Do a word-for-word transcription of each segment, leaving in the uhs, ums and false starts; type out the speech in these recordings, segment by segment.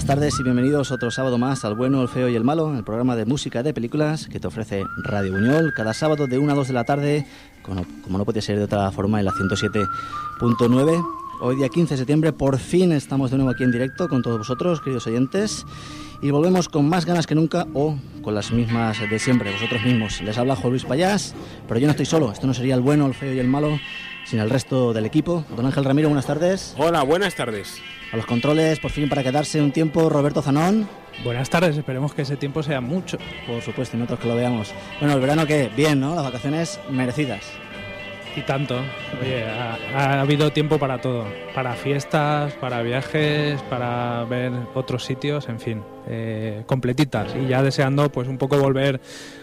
buenas tardes y bienvenidos otro sábado más al Bueno, el Feo y el Malo, el programa de música de películas que te ofrece Radio Buñol cada sábado de una a dos de la tarde, como, como no puede ser de otra forma, en la ciento siete punto nueve. Hoy día quince de septiembre, por fin estamos de nuevo aquí en directo con todos vosotros, queridos oyentes, y volvemos con más ganas que nunca o con las mismas de siempre, vosotros mismos. Les habla Juan Luis Payás, pero yo no estoy solo, esto no sería el Bueno, el Feo y el Malo sin el resto del equipo. Don Ángel Ramiro, buenas tardes. Hola, buenas tardes. A los controles, por fin para quedarse un tiempo, Roberto Zanón. Buenas tardes, esperemos que ese tiempo sea mucho. Por supuesto, y nosotros que lo veamos. Bueno, el verano, ¿qué? Bien, ¿no? Las vacaciones merecidas. Y tanto. Oye, ha, ha habido tiempo para todo. Para fiestas, para viajes, para ver otros sitios, en fin, eh, completitas. Y ya deseando pues un poco volver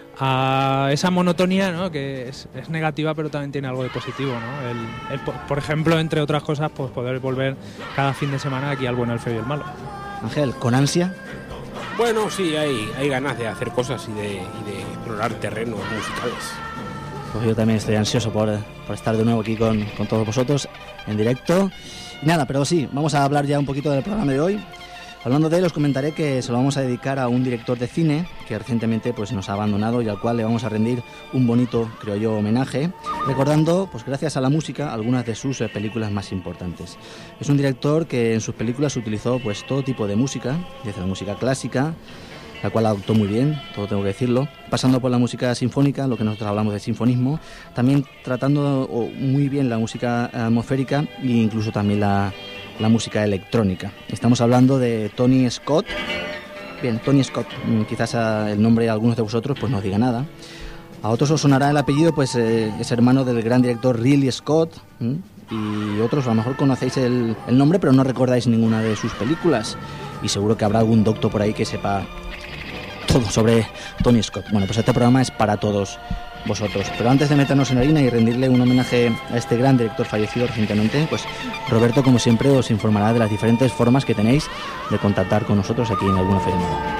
a esa monotonía, ¿no? Que es, es negativa, pero también tiene algo de positivo, ¿no? El, el, por ejemplo, entre otras cosas, pues poder volver cada fin de semana aquí al Bueno, el Feo y el Malo. Ángel, ¿con ansia? Bueno, sí, hay, hay ganas de hacer cosas y de, y de explorar terrenos musicales. Pues yo también estoy ansioso por, por estar de nuevo aquí con, con todos vosotros en directo. Y nada, pero sí, vamos a hablar ya un poquito del programa de hoy. Hablando de él, os comentaré que se lo vamos a dedicar a un director de cine que recientemente pues, nos ha abandonado y al cual le vamos a rendir un bonito, creo yo, homenaje, recordando, pues gracias a la música, algunas de sus eh, películas más importantes. Es un director que en sus películas utilizó pues, todo tipo de música, desde la música clásica, la cual adoptó muy bien, todo tengo que decirlo, pasando por la música sinfónica, lo que nosotros hablamos de sinfonismo, también tratando oh, muy bien la música atmosférica e incluso también la... la música electrónica. Estamos hablando de Tony Scott. Bien, Tony Scott, quizás el nombre de algunos de vosotros pues no os diga nada. A otros os sonará el apellido, pues eh, es hermano del gran director Ridley Scott, ¿m? Y otros a lo mejor conocéis el, el nombre pero no recordáis ninguna de sus películas, y seguro que habrá algún doctor por ahí que sepa todo sobre Tony Scott. Bueno, pues este programa es para todos vosotros. Pero antes de meternos en harina y rendirle un homenaje a este gran director fallecido recientemente, pues Roberto, como siempre, os informará de las diferentes formas que tenéis de contactar con nosotros aquí en alguna feria.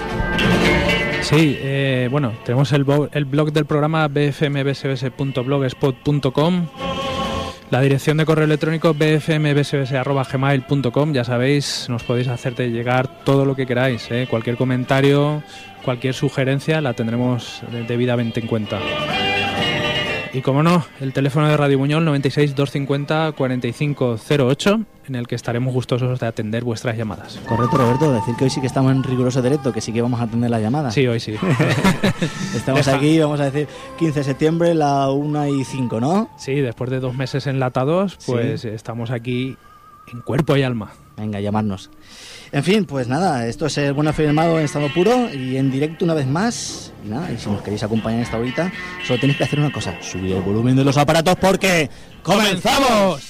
Sí, eh, bueno, tenemos el, bo- el blog del programa b f m b s b s punto blogspot punto com, la dirección de correo electrónico b f m b s b s arroba gmail punto com. Ya sabéis, nos podéis hacerte llegar todo lo que queráis, ¿eh? Cualquier comentario, cualquier sugerencia la tendremos debidamente en cuenta. Y como no, el teléfono de Radio Buñol noventa y seis, doscientos cincuenta, cuarenta y cinco cero ocho, en el que estaremos gustosos de atender vuestras llamadas. Correcto, Roberto, decir que hoy sí que estamos en riguroso directo, que sí que vamos a atender las llamadas. Sí, hoy sí. Estamos Deja. aquí, vamos a decir, quince de septiembre, la una y cinco, ¿no? Sí, después de dos meses enlatados, pues sí, estamos aquí en cuerpo y alma. Venga, llamarnos. En fin, pues nada, esto es el Bueno, Feo y el Malo en estado puro y en directo una vez más. Y nada, y si nos queréis acompañar esta horita, solo tenéis que hacer una cosa: subir el volumen de los aparatos porque ¡comenzamos!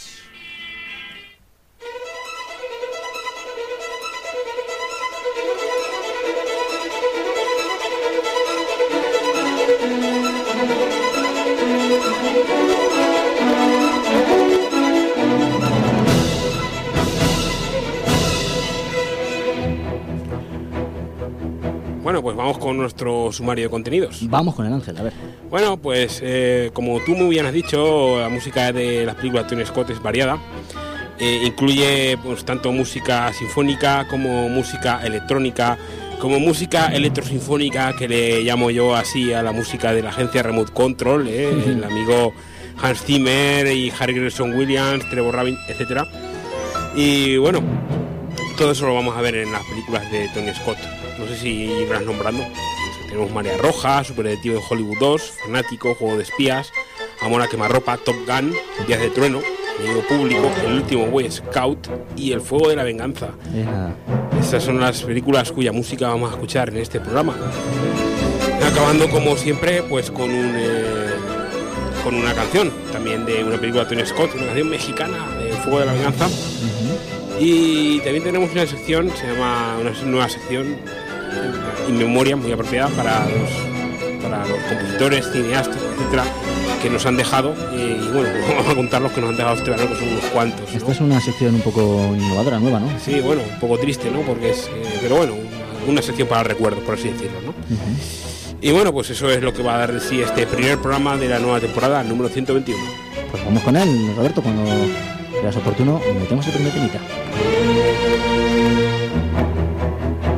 Bueno, pues vamos con nuestro sumario de contenidos. Vamos con el Ángel, a ver. Bueno, pues eh, como tú muy bien has dicho, la música de las películas de Tony Scott es variada. Eh, incluye pues tanto música sinfónica como música electrónica, como música electrosinfónica, que le llamo yo así a la música de la agencia Remote Control, eh, uh-huh. El amigo Hans Zimmer y Harry Gregson Williams, Trevor Rabin, etcétera. Y bueno, todo eso lo vamos a ver en las películas de Tony Scott. No sé si irás nombrando. Tenemos Marea Roja, Super Detective en Hollywood dos, Fanático, Juego de Espías, Amor a Quemarropa, Top Gun, Días de Trueno, Enemigo Público, El Último Boy Scout y El Fuego de la Venganza. Yeah. Estas son las películas cuya música vamos a escuchar en este programa. Acabando como siempre pues con un eh, con una canción también de una película de Tony Scott, una canción mexicana de El Fuego de la Venganza. Uh-huh. Y también tenemos una sección, se llama una nueva sección In Memoria, muy apropiada para los, para los compositores, cineastas, etcétera, que nos han dejado. Y, y bueno, vamos a contar los que nos han dejado este verano, que son unos cuantos, ¿no? Esta es una sección un poco innovadora, nueva, ¿no? Sí, bueno, un poco triste, ¿no? Porque es, eh, pero bueno, una, una sección para recuerdos, por así decirlo, ¿no? Uh-huh. Y bueno, pues eso es lo que va a dar de sí este primer programa de la nueva temporada, el número ciento veintiuno. Pues vamos con él, Roberto, cuando veas oportuno, metemos el primer temita.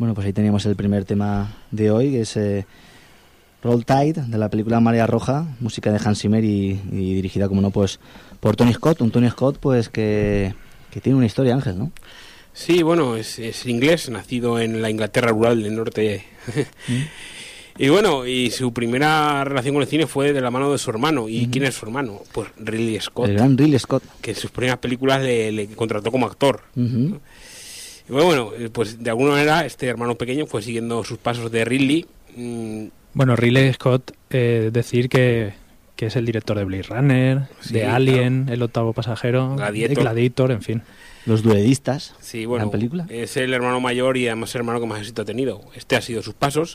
Bueno, pues ahí teníamos el primer tema de hoy, que es eh, Roll Tide, de la película Marea Roja, música de Hans Zimmer y, y dirigida, como no, pues por Tony Scott. Un Tony Scott pues que, que tiene una historia, Ángel, ¿no? Sí, bueno, es, es inglés, nacido en la Inglaterra rural del norte. ¿Mm? Y bueno, y su primera relación con el cine fue de la mano de su hermano. ¿Y uh-huh. quién es su hermano? Pues Ridley Scott. El gran Ridley Scott. Que en sus primeras películas le, le contrató como actor. Uh-huh. Y bueno, pues de alguna manera este hermano pequeño fue siguiendo sus pasos de Ridley. Mm. Bueno, Ridley Scott, eh, decir que, que es el director de Blade Runner, sí, de Alien, claro. El octavo pasajero, Gladiator. de Gladiator, en fin. Los duelistas. Sí, bueno, gran película. Es el hermano mayor y además el hermano que más éxito ha tenido. Este ha sido sus pasos.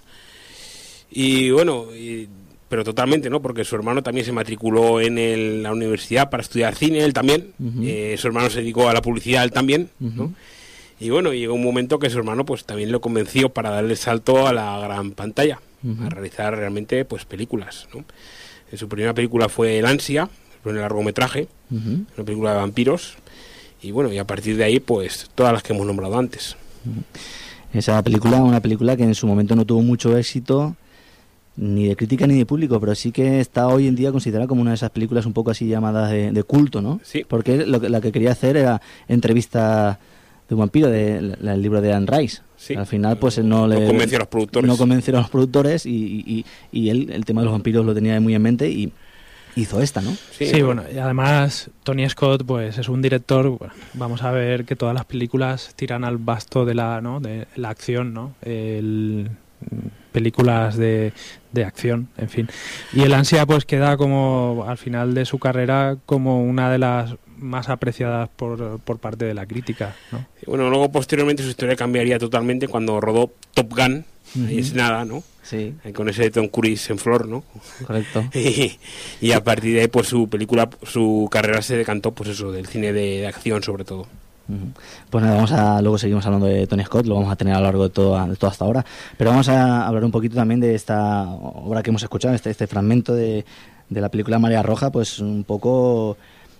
Y bueno, y, pero totalmente, ¿no? Porque su hermano también se matriculó en el, la universidad para estudiar cine, él también. Uh-huh. Eh, su hermano se dedicó a la publicidad, él también, uh-huh. ¿no? Y bueno, llegó un momento que su hermano pues también lo convenció para darle el salto a la gran pantalla, uh-huh. a realizar realmente pues películas, ¿no? En su primera película fue El Ansia, el primer largometraje, uh-huh. una película de vampiros. Y bueno, y a partir de ahí pues todas las que hemos nombrado antes. Uh-huh. Esa película, una película que en su momento no tuvo mucho éxito, ni de crítica ni de público, pero sí que está hoy en día considerada como una de esas películas un poco así llamadas de, de culto, ¿no? Sí. Porque lo que, la que quería hacer era entrevista de un vampiro, de, la, el libro de Anne Rice. Sí. Al final pues no le... No convenció a los productores. No convencieron a los productores y, y, y él el tema de los vampiros lo tenía muy en mente y hizo esta, ¿no? Sí, sí, bueno, y además Tony Scott pues es un director, bueno, vamos a ver que todas las películas tiran al basto de la, ¿no? de la acción, ¿no? El... películas de, de acción, en fin. Y El Ansia pues queda como al final de su carrera como una de las más apreciadas por, por parte de la crítica, ¿no? Bueno, luego posteriormente su historia cambiaría totalmente cuando rodó Top Gun, uh-huh. ahí es nada, ¿no? Sí. Con ese Tom Cruise en flor, ¿no? Correcto. y, y a partir de ahí pues su película, su carrera se decantó pues eso, del cine de, de acción sobre todo. Pues nada, vamos a, luego seguimos hablando de Tony Scott, lo vamos a tener a lo largo de toda, de toda esta hora, pero vamos a hablar un poquito también de esta obra que hemos escuchado, este, este fragmento de, de la película Marea Roja, pues un poco,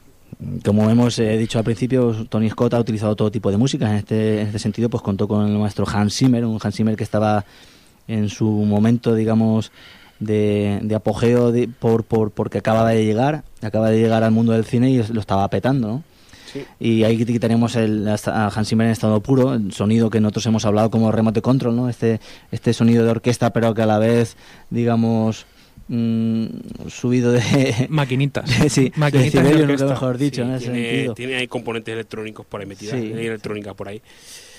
como hemos eh, dicho al principio, Tony Scott ha utilizado todo tipo de música, en este, en este sentido pues contó con el maestro Hans Zimmer, un Hans Zimmer que estaba en su momento, digamos, de, de apogeo de, por, por porque acaba de llegar, acaba de llegar al mundo del cine y lo estaba petando, ¿no? Sí. Y ahí tenemos el, a Hans Zimmer en estado puro, el sonido que nosotros hemos hablado como remote control, ¿no? Este, este sonido de orquesta, pero que a la vez, digamos, mmm, subido de... Maquinitas. sí, Maquinitas de decibelio, de nunca mejor dicho, sí, en ese tiene, sentido. Tiene ahí componentes electrónicos por ahí metidas, sí. hay electrónica por ahí.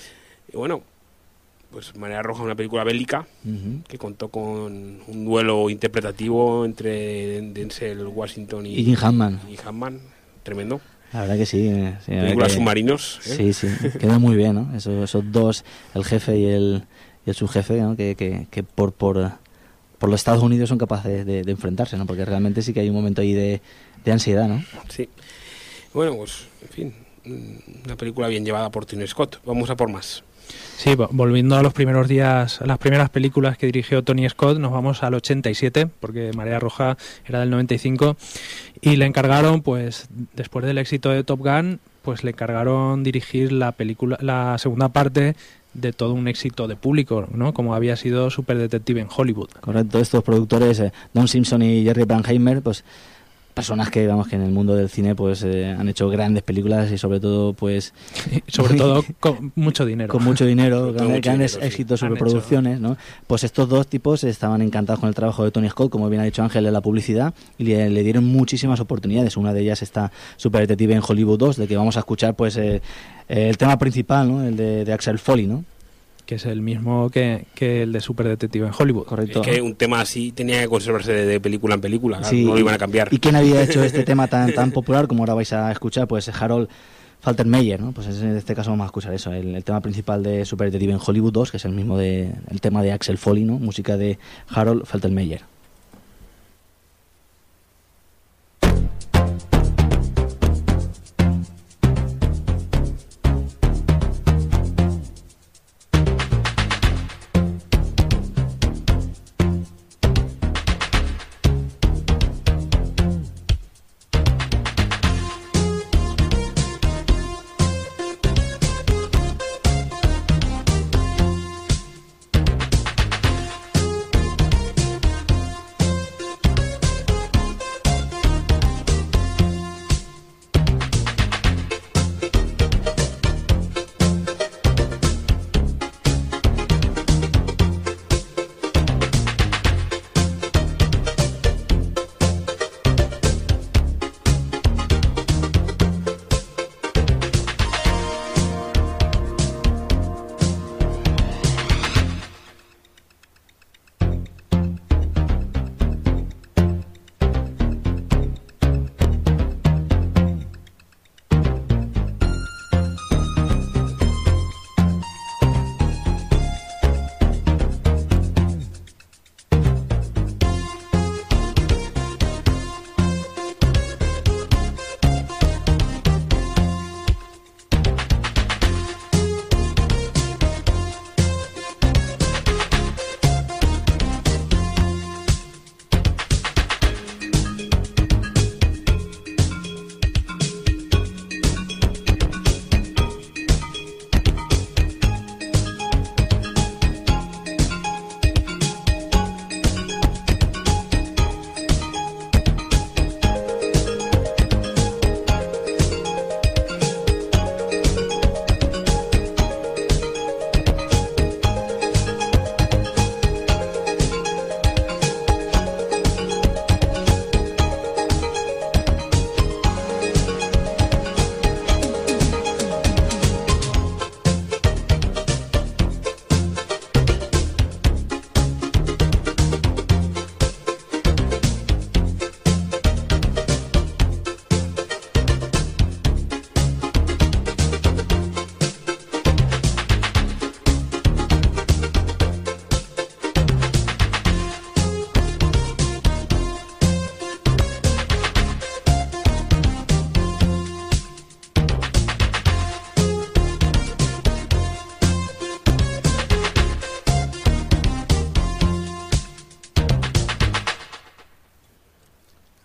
Y bueno, pues Marea Roja, una película bélica, uh-huh. que contó con un duelo interpretativo entre Denzel Washington y, y Jim Hammond. Y Hammond, tremendo. La verdad que sí. sí Películas que, submarinos. ¿eh? Sí, sí, quedó muy bien, ¿no? Esos, esos dos, el jefe y el, y el subjefe, ¿no? Que, que, que por, por, por los Estados Unidos son capaces de, de enfrentarse, ¿no? Porque realmente sí que hay un momento ahí de, de ansiedad, ¿no? Sí. Bueno, pues, en fin, una película bien llevada por Tony Scott. Vamos a por más. Sí, volviendo a los primeros días, a las primeras películas que dirigió Tony Scott, nos vamos al ochenta y siete, porque Marea Roja era del noventa y cinco, y le encargaron, pues, después del éxito de Top Gun, pues le encargaron dirigir la película, la segunda parte de todo un éxito de público, ¿no? Como había sido Super Detective en Hollywood. Correcto, estos productores, eh, Don Simpson y Jerry Bruckheimer, pues personas que vamos que en el mundo del cine pues eh, han hecho grandes películas y sobre todo pues sobre todo con mucho dinero con mucho dinero grandes, mucho grandes dinero, éxitos, sí. Superproducciones, ¿no? Pues estos dos tipos estaban encantados con el trabajo de Tony Scott, como bien ha dicho Ángel, en la publicidad, y le, le dieron muchísimas oportunidades. Una de ellas está Super Detective en Hollywood dos, de que vamos a escuchar pues eh, el tema principal, ¿no? El de, de Axel Foley, ¿no? Que es el mismo que, que el de Super Detective en Hollywood. Correcto. Es que un tema así tenía que conservarse de, de película en película, claro, sí, no lo iban a cambiar. ¿Y quién había hecho este tema tan tan popular como ahora vais a escuchar? Pues Harold Faltermeyer, ¿no? Pues en este caso vamos a escuchar eso, el, el tema principal de Super Detective en Hollywood dos, que es el mismo de el tema de Axel Foley, ¿no? Música de Harold Faltermeyer.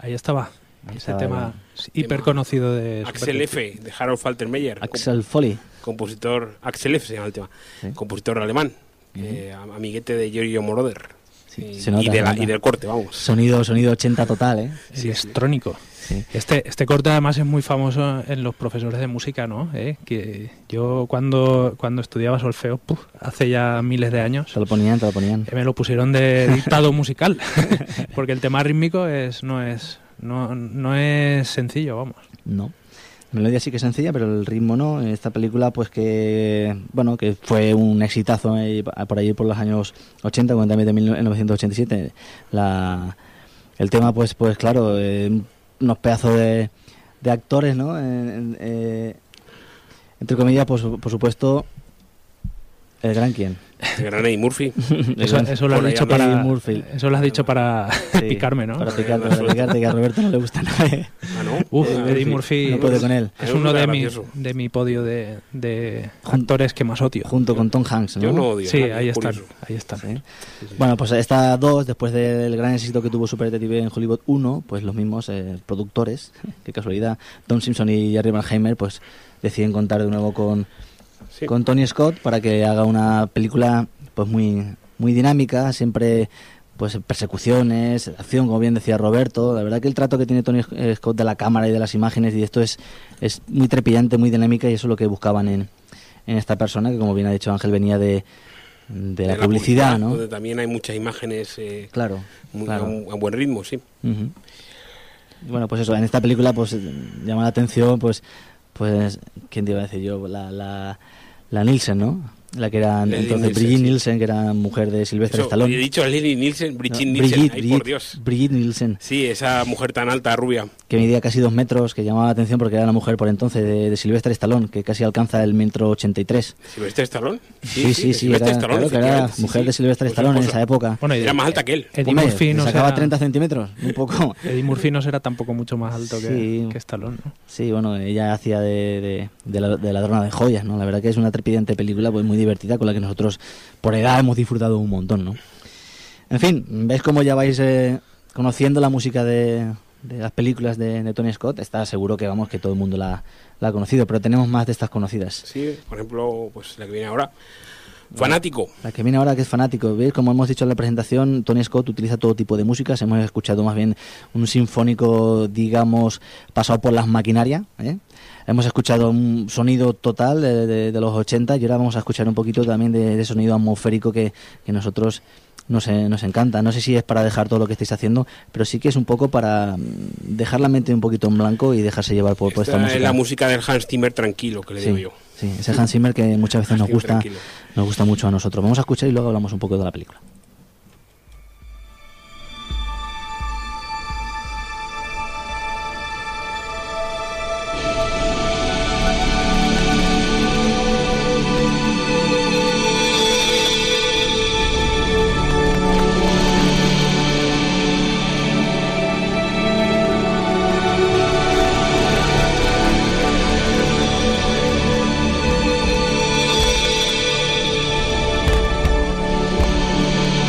Ahí estaba. Ahí Ese estaba, tema ¿no? hiper conocido de Axel F, de Harold Faltermeyer. Axel Foley. Compositor, Axel F se llama el tema. Sí. Compositor alemán. Uh-huh. eh, amiguete de Giorgio Moroder. Sí, y, se nota, y, de se la- nota. y del corte, vamos. Sonido, sonido ochenta total, ¿eh? El electrónico. Sí. Este, este corte además es muy famoso en los profesores de música, ¿no? ¿Eh? Que yo cuando, cuando estudiaba solfeo, puf, hace ya miles de años, Te lo ponían, te lo ponían. me lo pusieron de dictado musical, porque el tema rítmico es, no, es, no, no es sencillo, vamos. No. La melodía sí que es sencilla, pero el ritmo no. En esta película, pues que, bueno, que fue un exitazo eh, por ahí por los años ochenta, cuando también de mil novecientos ochenta y siete. La, el tema, pues, pues claro, eh, unos pedazos de, de actores, ¿no? En- en- eh, entre comillas, pues, por supuesto, el gran quién. El gran Eddie Murphy. Eso, eso lo has Por ahí dicho anda para, Eddie Murphy. eso lo has dicho para Sí, picarme, ¿no? Para picarte, para picarte, que a Roberto no le gusta nada. ¿eh? Ah, ¿no? Uf, Eddie Eddie Murphy, Murphy no puede con él. es A mí me uno de gusta mi, gracioso. de mi podio de, de Jun- actores que más odio. Junto con Tom Hanks, ¿no? Yo no odio. a Sí, nadie, ahí es están, curioso. ahí están. Sí. Bueno, pues estas dos, después del gran éxito que tuvo Super Detective en Hollywood uno, pues los mismos eh, productores, qué casualidad, Don Simpson y Jerry Bruckheimer, pues deciden contar de nuevo con, Sí. con Tony Scott para que haga una película pues muy muy dinámica, siempre pues persecuciones, acción, como bien decía Roberto. La verdad que el trato que tiene Tony Scott de la cámara y de las imágenes y esto es, es muy trepidante, muy dinámica, y eso es lo que buscaban en, en esta persona, que como bien ha dicho Ángel, venía de, de la, De publicidad, ¿no? Donde también hay muchas imágenes eh, Claro, muy- claro. A, un- a buen ritmo, sí. Ujú. Y bueno, pues eso, en esta película pues eh, llama la atención, pues, pues ¿quién te iba a decir yo? La, la, la Nielsen, ¿no? La que era Leslie entonces Nielsen, Brigitte sí. Nielsen, que era mujer de Sylvester Eso, Stallone. he dicho a Leslie Nielsen, No, Brigitte Nielsen, Brigitte, ay, Brigitte, por Dios. Brigitte Nielsen, Sí, esa mujer tan alta, rubia. que medía casi dos metros, que llamaba la atención porque era la mujer por entonces de, de Sylvester Stallone, que casi alcanza el metro ochenta y tres. ¿Sylvester Stallone? Sí, sí, sí, Sylvester era, Stallone, claro, que era efectivamente, sí, mujer sí. de Sylvester Pues Stallone en esposa. esa época. Bueno, y- Era más alta que él. Eddie Hombre, Murphy le no sacaba será, treinta centímetros, un poco. Eddie Murphy no será tampoco mucho más alto que, Sí. que Stallone, ¿no? Sí, bueno, ella hacía de, de, de, la, de ladrona de joyas, ¿no? La verdad que es una trepidante película, pues muy divertida, con la que nosotros por edad hemos disfrutado un montón, ¿no? En fin, veis cómo ya vais eh, conociendo la música de, de las películas de, de Tony Scott. Está seguro que vamos que todo el mundo la, la ha conocido, pero tenemos más de estas conocidas. Sí, por ejemplo, pues la que viene ahora. Fanático. La que viene ahora, que es fanático. ¿Veis? Como hemos dicho en la presentación, Tony Scott utiliza todo tipo de músicas. Hemos escuchado más bien un sinfónico, digamos, pasado por las maquinarias, ¿eh? Hemos escuchado un sonido total de, de- de los ochenta, y ahora vamos a escuchar un poquito también de, de sonido atmosférico que, que nosotros nos, eh, nos encanta. No sé si es para dejar todo lo que estáis haciendo, pero sí que es un poco para mm, dejar la mente un poquito en blanco y dejarse llevar por, por esta Esta música. es la música del Hans Zimmer tranquilo, que le digo Sí, yo. sí, ese Hans Zimmer que muchas veces nos Hans Zimmer gusta, tranquilo. nos gusta mucho a nosotros. Vamos a escuchar y luego hablamos un poco de la película. Thank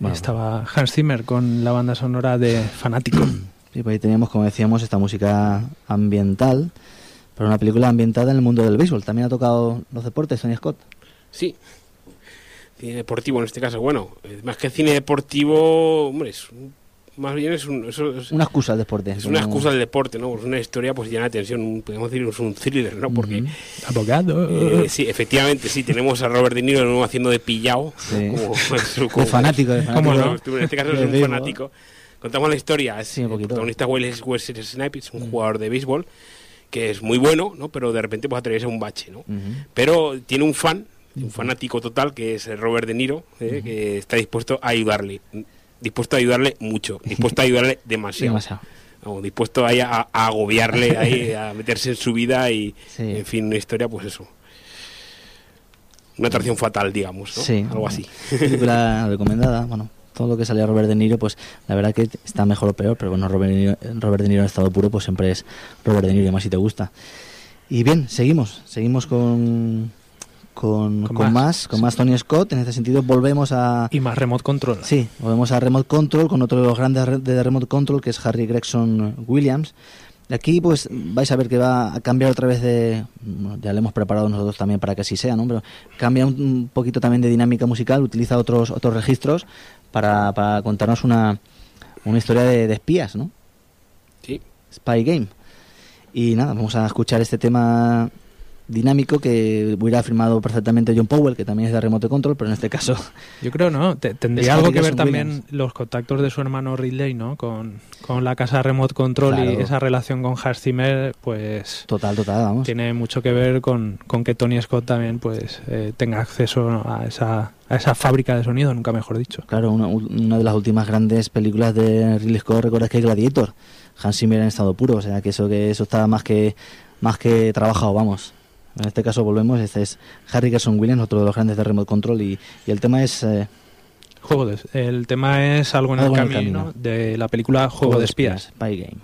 Bueno. Estaba Hans Zimmer con la banda sonora de Fanático. Sí, pues ahí teníamos, como decíamos, esta música ambiental, pero una película ambientada en el mundo del béisbol. También ha tocado los deportes, Tony Scott. Sí, cine deportivo en este caso. Bueno, más que cine deportivo, hombre, es un, más bien es, un, eso es una excusa al deporte. Es una excusa del deporte, ¿no? Es una historia pues llena de tensión, podemos decir es un thriller, ¿no? Porque uh-huh. Abogado. Eh, sí, efectivamente, sí, tenemos a Robert De Niro ¿no? haciendo de pillao, sí. ¿no? como, como, como, de fanático, de fanático. ¿Cómo no? En este caso es un fanático. Contamos la historia, es, sí, un poquito. El protagonista Wesley Snipes, es un uh-huh. jugador de béisbol que es muy bueno, ¿no? Pero de repente pues atraviesa un bache, ¿no? Uh-huh. Pero tiene un fan, un fanático total, que es Robert De Niro, ¿eh? Uh-huh. que está dispuesto a ayudarle, dispuesto a ayudarle mucho, dispuesto a ayudarle demasiado. demasiado. No, dispuesto ahí a, a agobiarle, ahí, a meterse en su vida y, sí. en fin, una historia, pues eso. Una atracción fatal, digamos, ¿no? Sí. Algo así. Película recomendada, bueno. Todo lo que sale a Robert De Niro, pues la verdad que está mejor o peor, pero bueno, Robert De Niro, Robert De Niro en estado puro, pues siempre es Robert De Niro, y más si te gusta. Y bien, seguimos, seguimos con con, con, con más, más con sí. más Tony Scott. En este sentido volvemos a... Y más Remote Control. Sí, volvemos a Remote Control con otro de los grandes de Remote Control, que es Harry Gregson Williams. Y aquí pues vais a ver que va a cambiar otra vez de... Bueno, ya le hemos preparado nosotros también para que así sea, ¿no? Pero cambia un, un poquito también de dinámica musical, utiliza otros otros registros para, para contarnos una, una historia de, de espías, ¿no? Sí. Spy Game. Y nada, vamos a escuchar este tema dinámico que hubiera firmado perfectamente John Powell, que también es de Remote Control, pero en este caso... Yo creo, ¿no? Te, tendría algo que ver también Williams. Los contactos de su hermano Ridley, ¿no? Con, con la casa Remote Control, claro. Y esa relación con Hans Zimmer, pues... Total, total, vamos. Tiene mucho que ver con, con que Tony Scott también, pues, eh, tenga acceso, ¿no? a esa... a esa fábrica de sonido, nunca mejor dicho. Claro, una, una de las últimas grandes películas de Ridley Scott, recuerdas que es Gladiator. Hans Zimmer en estado puro, o sea que eso que eso está más que más que trabajado, vamos. En este caso volvemos, este es Harry Gregson Williams, otro de los grandes de Remote Control, y, y el tema es... Eh, Juego de, el tema es Algo en el, algo camino, en el camino, de la película Juego, Juego de Espías. Spy Game.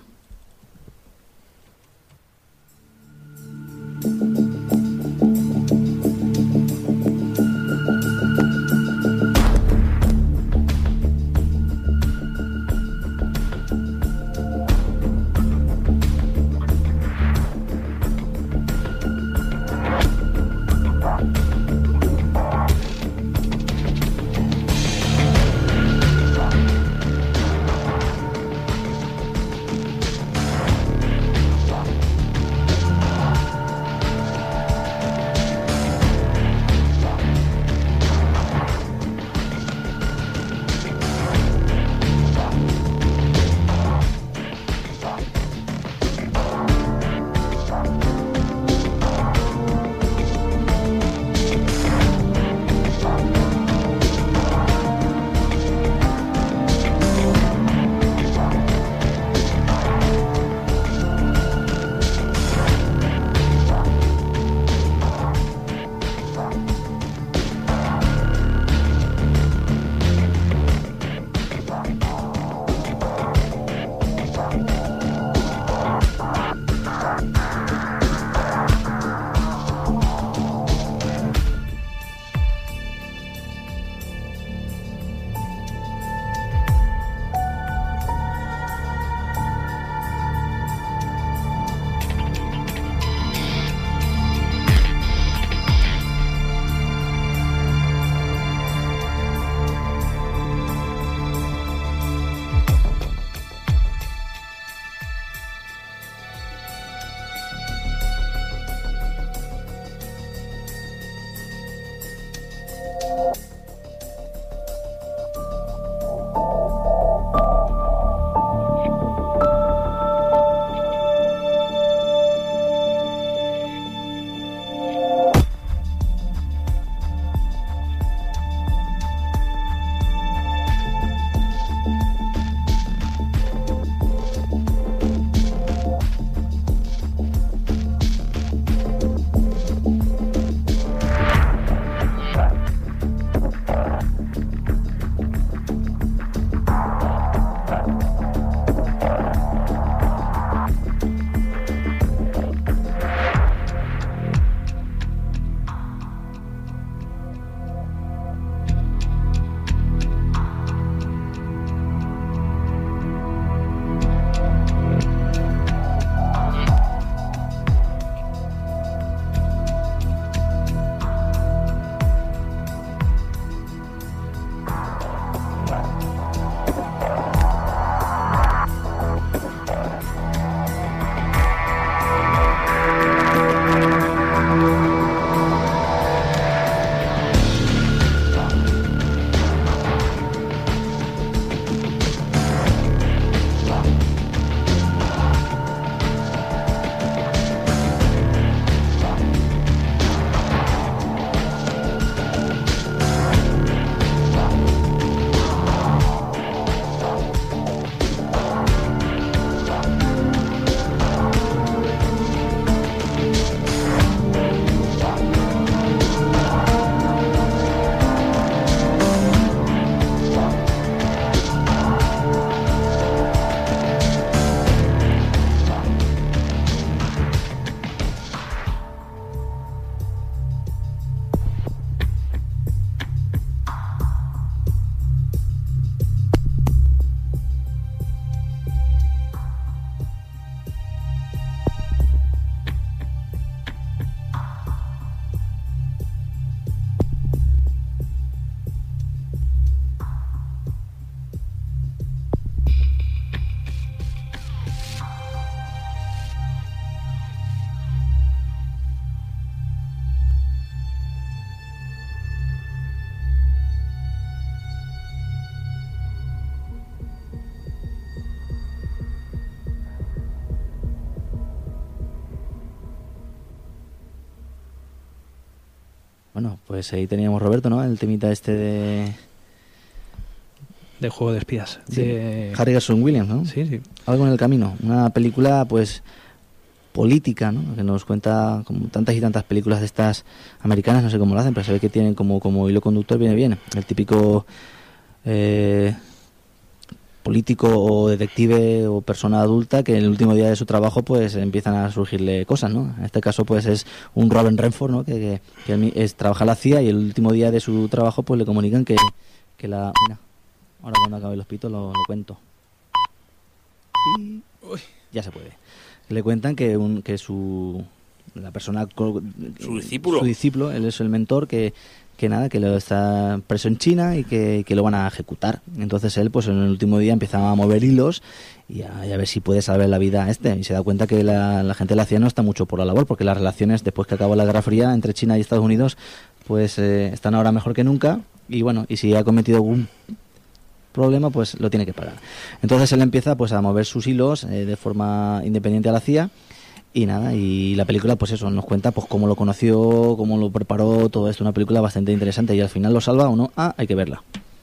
Bueno, pues ahí teníamos Roberto, ¿no? El temita este de... De Juego de Espías. Sí. De... Harry Gerson Williams, ¿no? Sí, sí. Algo en el camino. Una película, pues, política, ¿no? Que nos cuenta, como tantas y tantas películas de estas americanas, no sé cómo lo hacen, pero se ve que tienen como, como hilo conductor, viene bien. El típico eh, político o detective o persona adulta que en el último día de su trabajo, pues, empiezan a surgirle cosas, ¿no? En este caso, pues, es un Robin Redford, ¿no? Que, que, que él es, trabaja en la C I A y el último día de su trabajo, pues, le comunican que, que la... Mira, ahora cuando acabe los pitos lo, lo cuento. Y... Uy, ya se puede. Le cuentan que un que su la persona su discípulo su discípulo él es el mentor que que nada que lo está preso en China y que, que lo van a ejecutar. Entonces él, pues en el último día empieza a mover hilos y a, y a ver si puede salvar la vida a este, y se da cuenta que la, la gente de la C I A no está mucho por la labor, porque las relaciones después que acabó la Guerra Fría entre China y Estados Unidos pues eh, están ahora mejor que nunca, y bueno, y si ha cometido algún problema, pues lo tiene que pagar. Entonces él empieza, pues, a mover sus hilos eh, de forma independiente a la C I A, y nada, y la película, pues eso, nos cuenta pues cómo lo conoció, cómo lo preparó, todo esto. Una película bastante interesante, y al final lo salva o no. Ah, hay que verla.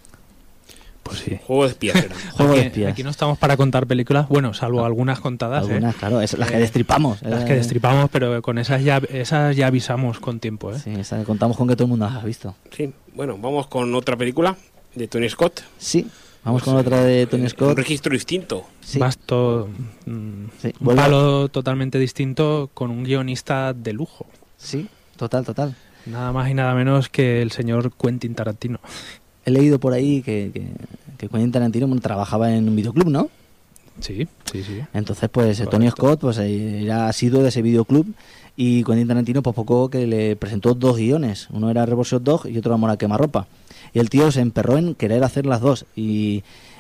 Pues sí. Juego de espías era. Juego aquí, de espías. Aquí no estamos para contar películas, bueno, salvo no. algunas contadas. Algunas, ¿eh? claro, es, las que Eh, destripamos. Las eh, que destripamos, pero con esas ya, esas ya avisamos con tiempo, ¿eh? Sí, esa, contamos con que todo el mundo las ha visto. Sí, bueno, vamos con otra película de Tony Scott. Sí, vamos Pues, con otra de Tony eh, Scott. Un registro distinto. Sí. Vas to- mm, Sí, un vuelve- palo totalmente distinto con un guionista de lujo. Sí, total, total. Nada más y nada menos que el señor Quentin Tarantino. He leído por ahí que, que, que Quentin Tarantino bueno, trabajaba en un videoclub, ¿no? Sí, sí, sí. Entonces, pues Correcto. Tony Scott pues eh, era asiduo de ese videoclub, y Quentin Tarantino, pues poco que le presentó dos guiones. Uno era Reservoir Dog y otro Amor a quemarropa. Y el tío se emperró en querer hacer las dos, y,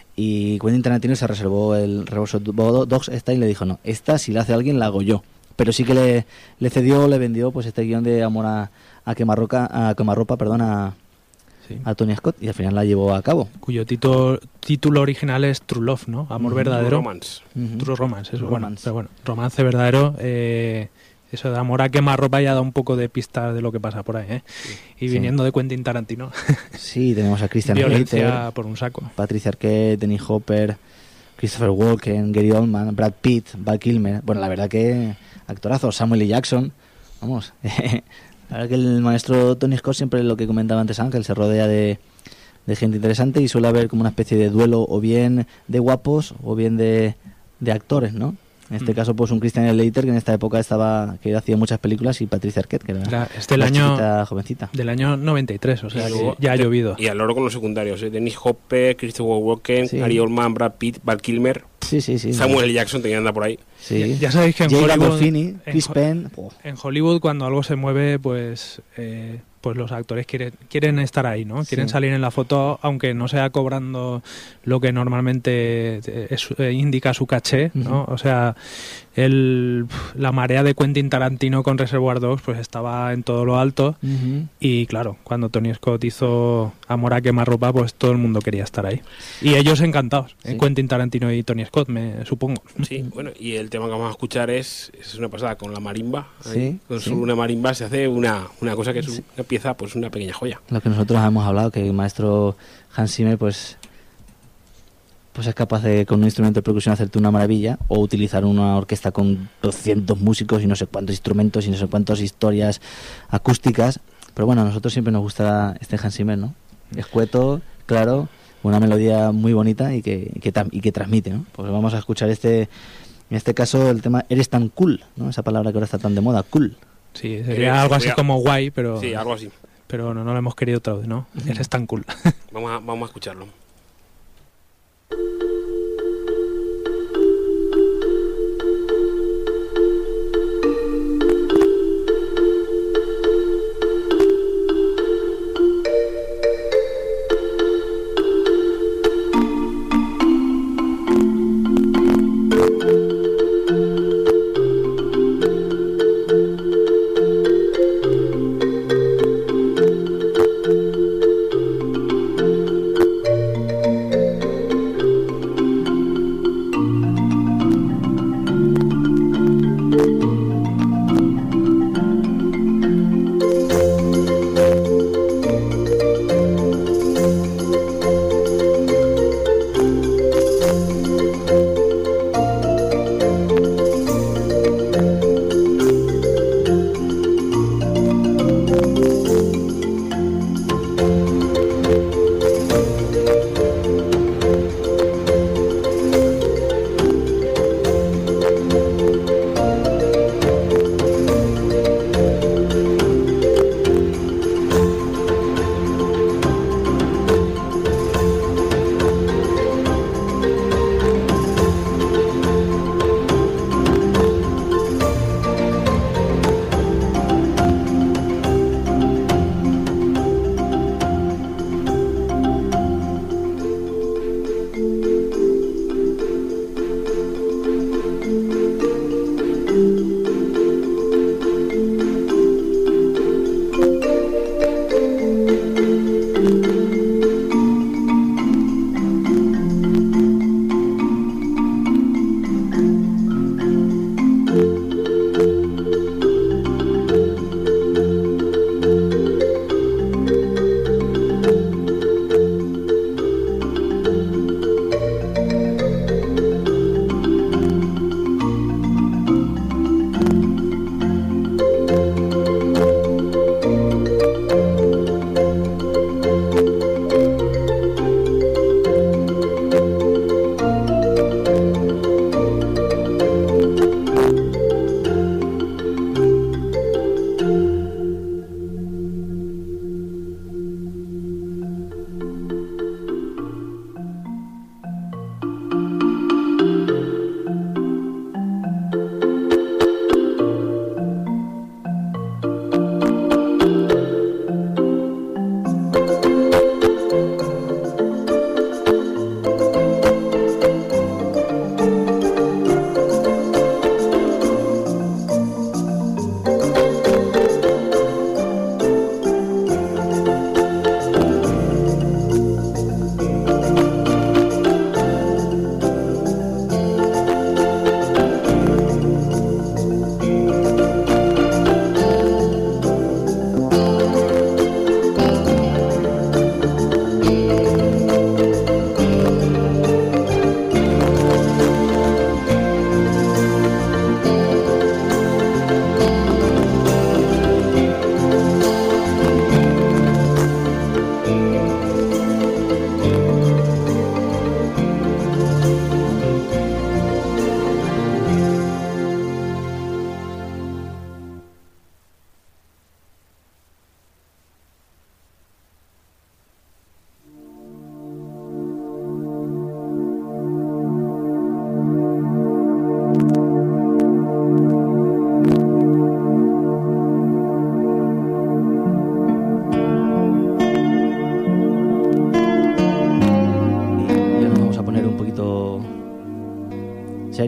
y Quentin Tarantino se reservó el Reservoir Dogs esta y le dijo, no, esta si la hace alguien la hago yo. Pero sí que le, le cedió, le vendió pues este guión de Amor a, a quemarropa, a quemarropa, perdón, a, Sí. a Tony Scott, y al final la llevó a cabo. Cuyo tito- título original es True Love, ¿no? Amor Ujú. verdadero. Romance. Ujú. True Romance, eso. True Bueno, Romance. pero bueno, romance verdadero. eh, eso de amor a quemarropa ya da un poco de pista de lo que pasa por ahí, ¿eh? Y Sí. viniendo de Quentin Tarantino, Sí, tenemos a Christian violencia Slater, por un saco. Patricia Arquette, Dennis Hopper, Christopher Walken, Gary Oldman, Brad Pitt, Val Kilmer. Bueno, la verdad que actorazos. Samuel L. Jackson. Vamos. La verdad que el maestro Tony Scott, siempre lo que comentaba antes Ángel, se rodea de, de gente interesante, y suele haber como una especie de duelo, o bien de guapos o bien de, de actores, ¿no? En este Mm. caso, pues un Christian Slater, que en esta época estaba, que hacía muchas películas, y Patricia Arquette, que era La- es del una año, chiquita jovencita. del año noventa y tres, o sea, Y que luego- ya ha llovido. Y al loro con los secundarios. ¿eh? Dennis Hopper, Christopher Walken, Sí. Gary Oldman, Brad Pitt, Val Kilmer, Sí, sí, sí. Samuel L. Jackson tenía que andar por ahí. Sí. Ya, ya sabéis que en Jay Hollywood, Gandolfini, en Chris Ho- Penn. Oh, en Hollywood cuando algo se mueve, pues eh, pues los actores quieren quieren estar ahí, ¿no? Quieren Sí. salir en la foto, aunque no sea cobrando lo que normalmente eh, es- eh, indica su caché, ¿no? Ujú. O sea, el, la marea de Quentin Tarantino con Reservoir Dogs pues estaba en todo lo alto, ujú. y claro, cuando Tony Scott hizo Amor a quemarropa, pues todo el mundo quería estar ahí. Y ellos encantados, Sí. eh, Quentin Tarantino y Tony Scott, me supongo. Sí, bueno, y el tema que vamos a escuchar es, es una pasada con la marimba. ahí. Sí, Con sí. solo una marimba se hace una, una cosa que es una pieza, pues una pequeña joya. Lo que nosotros hemos hablado, que el maestro Hans Zimmer pues pues es capaz de con un instrumento de percusión hacerte una maravilla, o utilizar una orquesta con doscientos músicos y no sé cuántos instrumentos y no sé cuántas historias acústicas. Pero bueno, a nosotros siempre nos gusta este Hans Zimmer, ¿no? Escueto, claro, una melodía muy bonita y que, y que, tam- y que transmite, ¿no? Pues vamos a escuchar este, en este caso el tema Eres tan cool, ¿no? Esa palabra que ahora está tan de moda, cool. Sí, Eh, sería algo así sería- como guay, pero... Sí, algo así. pero no, no lo hemos querido traducir, ¿no? Eres tan cool. Vamos a, vamos a escucharlo. Eres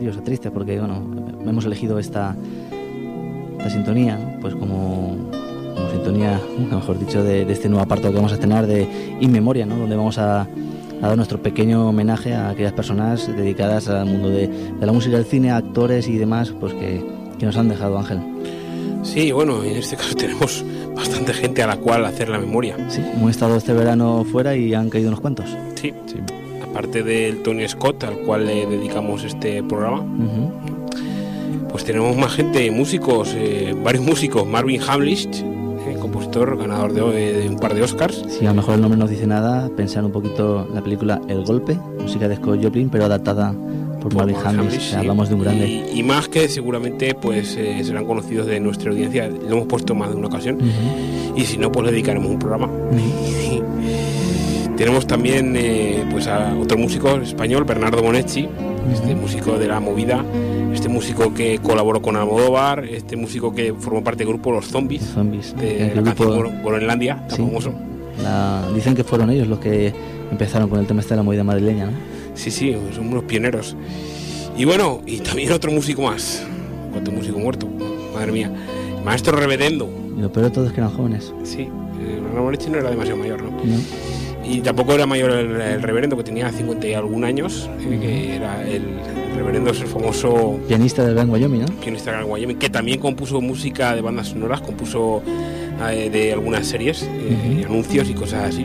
curioso, triste, porque bueno, hemos elegido esta, esta sintonía, ¿no? Pues como, como sintonía, mejor dicho, de, de este nuevo apartado que vamos a estrenar de In Memoria, ¿no? Donde vamos a, a dar nuestro pequeño homenaje a aquellas personas dedicadas al mundo de, de la música, del cine, actores y demás, pues que, que nos han dejado, Ángel. Sí, bueno, en este caso tenemos bastante gente a la cual hacer la memoria. Sí, hemos estado este verano fuera y han caído unos cuantos. Sí, sí. Aparte del Tony Scott, al cual le dedicamos este programa, uh-huh. pues tenemos más gente, músicos, eh, varios músicos. Marvin Hamlisch, eh, compositor, ganador de, de un par de Oscars. Sí, a lo mejor el nombre no dice nada. Pensar un poquito en la película El Golpe, música de Scott Joplin, pero adaptada por, por Marvin Hamlisch. Sí. Hablamos de un grande. Y, y más que seguramente pues eh, serán conocidos de nuestra audiencia. Lo hemos puesto más de una ocasión. Uh-huh. Y si no, pues le dedicaremos un programa. Uh-huh. Tenemos también eh, pues a otro músico español, Bernardo Bonetti, uh-huh. este músico de la movida, este músico que colaboró con Almodóvar, este músico que formó parte del grupo Los Zombies, Los Zombies de la grupo... canción Groenlandia, tan sí. famoso. La... Dicen que fueron ellos los que empezaron con el tema este de la movida madrileña, ¿no? Sí, sí, son unos pioneros. Y bueno, y también otro músico más, otro músico muerto, madre mía, Maestro Reverendo. Y lo peor de todo es que eran jóvenes. Sí, Bernardo Bonetti no era demasiado mayor, ¿no? No. Y tampoco era mayor el, el reverendo, que tenía cincuenta y algún años, eh, que era el, el reverendo, es el famoso pianista del Gran Wyoming, ¿no? Pianista del Gran Wyoming, que también compuso música de bandas sonoras, compuso eh, de algunas series, eh, uh-huh. y anuncios y cosas así.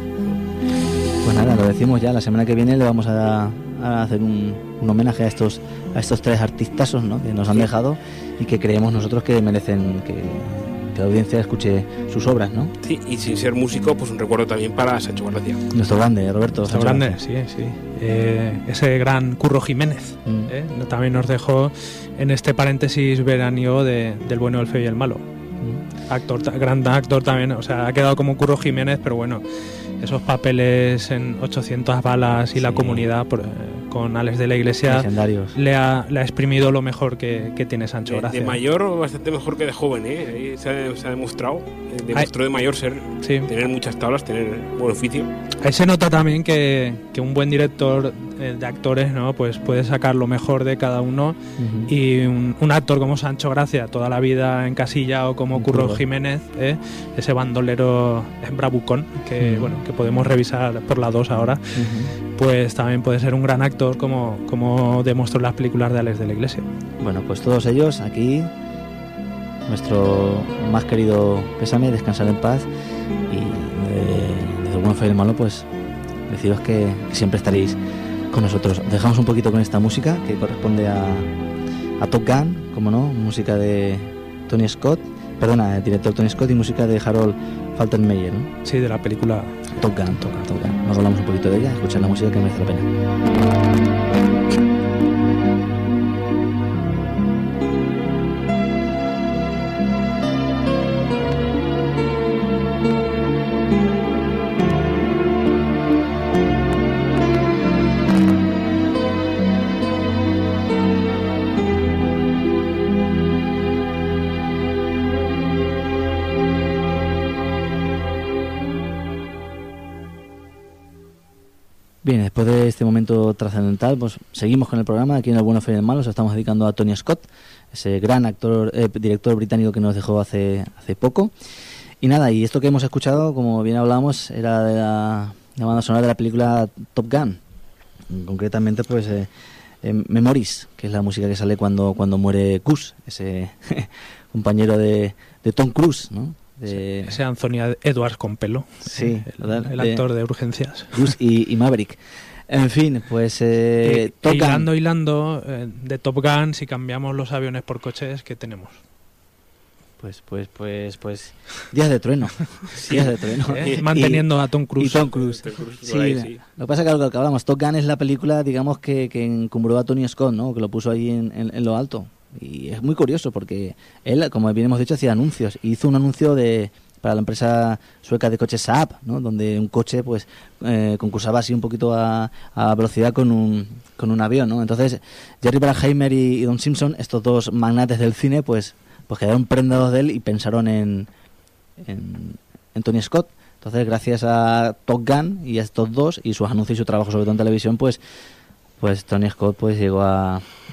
Pues nada, lo decimos ya, la semana que viene le vamos a, a hacer un, un homenaje a estos a estos tres artistazos, ¿no? Que nos han sí. dejado y que creemos nosotros que merecen que que la audiencia escuche sus obras, ¿no? Sí, y sin ser músico, pues un recuerdo también para Sancho Gracia. Nuestro grande, Roberto. Nuestro grande, sí, sí. Eh, ese gran Curro Jiménez, mm. eh, también nos dejó en este paréntesis veraniego de, del bueno, el feo y el malo. Mm. Actor, gran actor también, o sea, ha quedado como Curro Jiménez, pero bueno, esos papeles en ochocientas balas y sí. la comunidad por, eh, con Alex de la Iglesia le ha, le ha exprimido lo mejor que, que tiene Sancho de, Gracia. De mayor bastante mejor que de joven, ¿eh? Ahí se, ha, se ha demostrado, demostró Ay. de mayor ser, sí. tener muchas tablas, tener buen oficio. Ahí se nota también que, que un buen director de actores, ¿no? Pues puede sacar lo mejor de cada uno, uh-huh. y un, un actor como Sancho Gracia, toda la vida encasillado como Curro Jiménez, ¿eh? Ese bandolero bravucón que, uh-huh. bueno, que podemos revisar por la dos ahora, uh-huh. pues también puede ser un gran actor como, como demostró las películas de Alex de la Iglesia. Bueno, pues todos ellos aquí, nuestro más querido pésame, descansar en paz, y de, desde el buen fe y el malo, pues deciros que, que siempre estaréis con nosotros. Dejamos un poquito con esta música que corresponde a, a Top Gun, como no, música de Tony Scott, perdona, el director Tony Scott, y música de Harold Faltermeyer, ¿no? Sí, de la película Top Gun, Top Gun, Top Gun. Nos hablamos un poquito de ella, escuchar la música que merece la pena. Bien, después de este momento trascendental, pues seguimos con el programa aquí en El Bueno, Feo y el Malo. Nos estamos dedicando a Tony Scott, ese gran actor, eh, director británico que nos dejó hace hace poco. Y nada, y esto que hemos escuchado, como bien hablábamos, era de la, la banda sonora de la película Top Gun. Concretamente, pues, eh, eh, Memories, que es la música que sale cuando cuando muere Gus, ese compañero de, de Tom Cruise, ¿no? De... Ese Anthony Edwards con pelo, sí, el, el actor de, de Urgencias. Gus y, y Maverick. En fin, pues eh, Top Gun. Hilando, hilando eh, de Top Gun, si cambiamos los aviones por coches, ¿qué tenemos? Pues, pues, pues, pues, días de trueno, días de trueno. ¿Eh? Manteniendo y, a Tom Cruise. Y Tom Cruise. Tom Cruise sí, ahí, sí. Lo que pasa es que lo que hablamos, Top Gun es la película, digamos, que, que encumbró a Tony Scott, ¿no? Que lo puso ahí en, en, en lo alto. Y es muy curioso porque él, como bien hemos dicho, hacía anuncios. Hizo un anuncio de para la empresa sueca de coches Saab, ¿no? Donde un coche pues eh, concursaba así un poquito a, a velocidad con un con un avión, ¿no? Entonces Jerry Bruckheimer y, y Don Simpson, estos dos magnates del cine, pues pues quedaron prendados de él y pensaron en, en en Tony Scott. Entonces, gracias a Top Gun y a estos dos y sus anuncios y su trabajo sobre todo en televisión, pues pues Tony Scott pues llegó a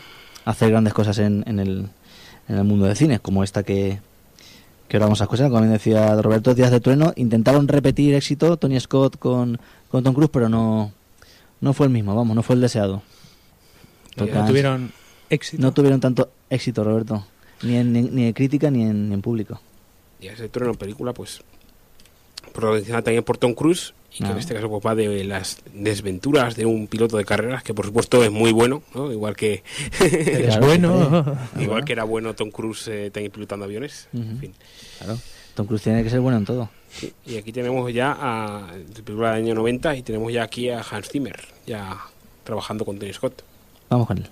hacer grandes cosas en, en, el, en el mundo del cine, como esta que, que ahora vamos a escuchar. Como bien decía Roberto, Días de Trueno. Intentaron repetir éxito Tony Scott con, con Tom Cruise, pero no, no fue el mismo, vamos, no fue el deseado. No tuvieron éxito. No tuvieron tanto éxito, Roberto, ni en, ni, ni en crítica ni en, ni en público. Días de Trueno, película, pues, protagonizada también por Tom Cruise, y que ah. en este caso pues, va de las desventuras de un piloto de carreras, que por supuesto es muy bueno, ¿no? Igual que es bueno, igual que era bueno Tom Cruise eh, también pilotando aviones. Uh-huh. En fin. Claro, Tom Cruise tiene que ser bueno en todo. Sí, y aquí tenemos ya a la película del año noventa, y tenemos ya aquí a Hans Zimmer, ya trabajando con Tony Scott. Vamos con él.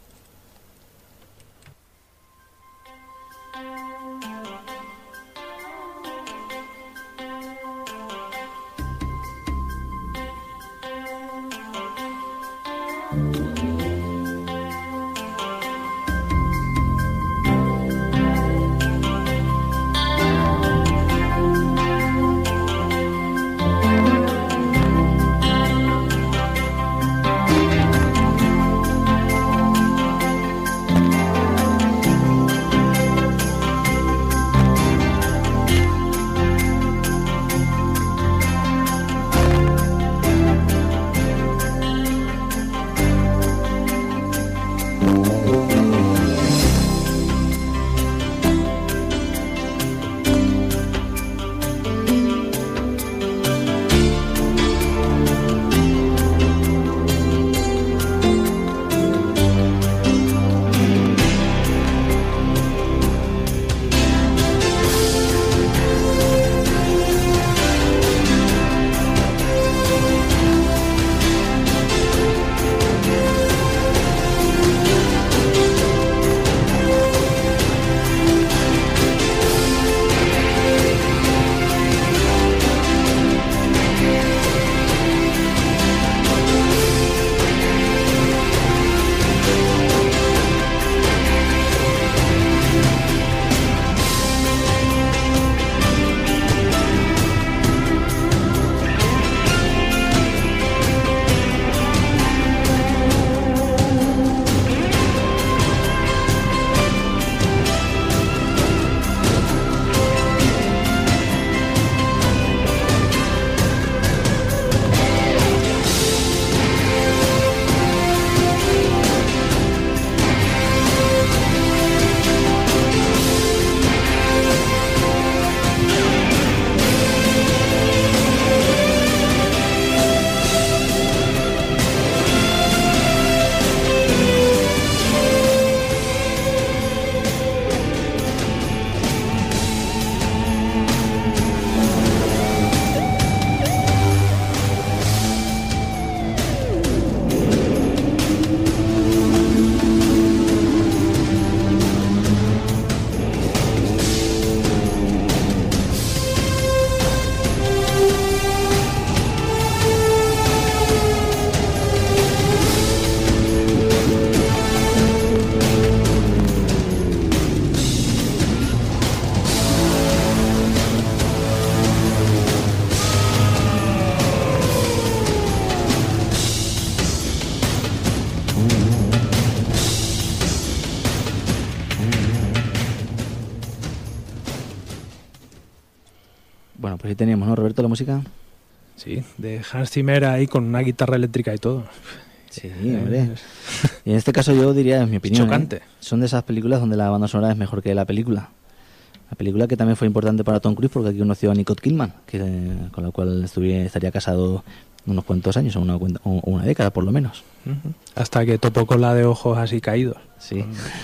Bueno, pues ahí teníamos, ¿no, Roberto, la música? Sí, de Hans Zimmer ahí con una guitarra eléctrica y todo. Sí, hombre. Y en este caso yo diría, en mi opinión, chocante. ¿eh? Son de esas películas donde la banda sonora es mejor que la película. La película que también fue importante para Tom Cruise porque aquí conoció a Nicole Kidman, que, con la cual estuviera, estaría casado unos cuantos años, o una, o una década por lo menos. Uh-huh. Hasta que topó con la de ojos así caídos. Sí.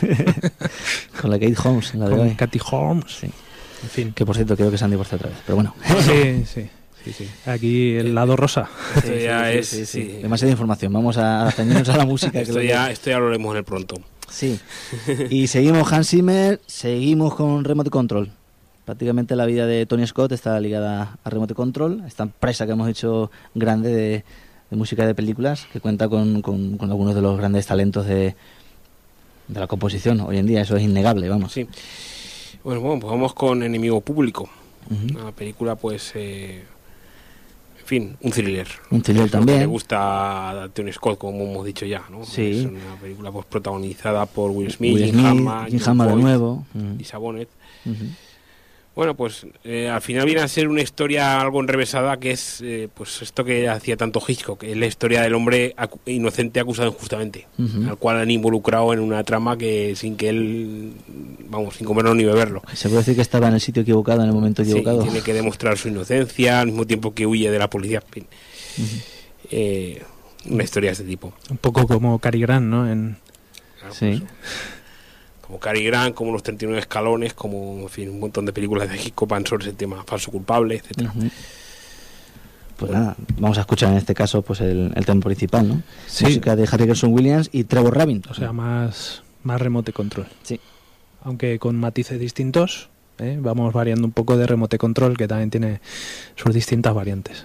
Con la Kate Holmes. La de con hoy. Katie Holmes. Sí. En fin. Que por cierto creo que se han divorciado otra vez, pero bueno. Sí, sí. Sí, sí. Aquí el lado rosa. Esto ya sí, es sí, sí, sí. sí. Demasiada información. Vamos a ceñirnos a la música. Esto, que ya, que... esto ya lo haremos en el pronto. Sí. Y seguimos Hans Zimmer, seguimos con Remote Control. Prácticamente la vida de Tony Scott está ligada a Remote Control, esta empresa que hemos hecho grande de, de música de películas, que cuenta con, con, con algunos de los grandes talentos de, de la composición hoy en día. Eso es innegable, vamos. Sí. Bueno, bueno, pues vamos con Enemigo Público. Uh-huh. Una película, pues, eh, en fin, un thriller. Un thriller es lo también. que le gusta a Tony Scott, como hemos dicho ya, ¿no? Sí. Es una película pues, protagonizada por Will Smith, Will Jim Smith, Hammond, Jim Jon Hammond de Voight, nuevo. Mm. Lisa Bonet. Uh-huh. Bueno, pues eh, al final viene a ser una historia algo enrevesada, que es eh, pues esto que hacía tanto Hitchcock, que es la historia del hombre acu- inocente acusado injustamente, Uh-huh. al cual han involucrado en una trama que sin que él, vamos, sin comerlo ni beberlo. Se puede decir que estaba en el sitio equivocado, en el momento Sí, equivocado. tiene que demostrar su inocencia al mismo tiempo que huye de la policía. En fin. Uh-huh. Eh, una historia de este tipo. Un poco como Cary Grant, ¿no? En... Claro, Sí. pues, como Cary Grant, como Los treinta y nueve escalones, como en fin, un montón de películas de Hitchcock van sobre ese tema, falso culpable, etcétera. Uh-huh. Pues nada, vamos a escuchar en este caso pues el, el tema principal, ¿no? Sí. Música de Harry Gregson Williams y Trevor Rabin. O sea, más, más remote control. Sí. Aunque con matices distintos, ¿eh? Vamos variando un poco de remote control, que también tiene sus distintas variantes.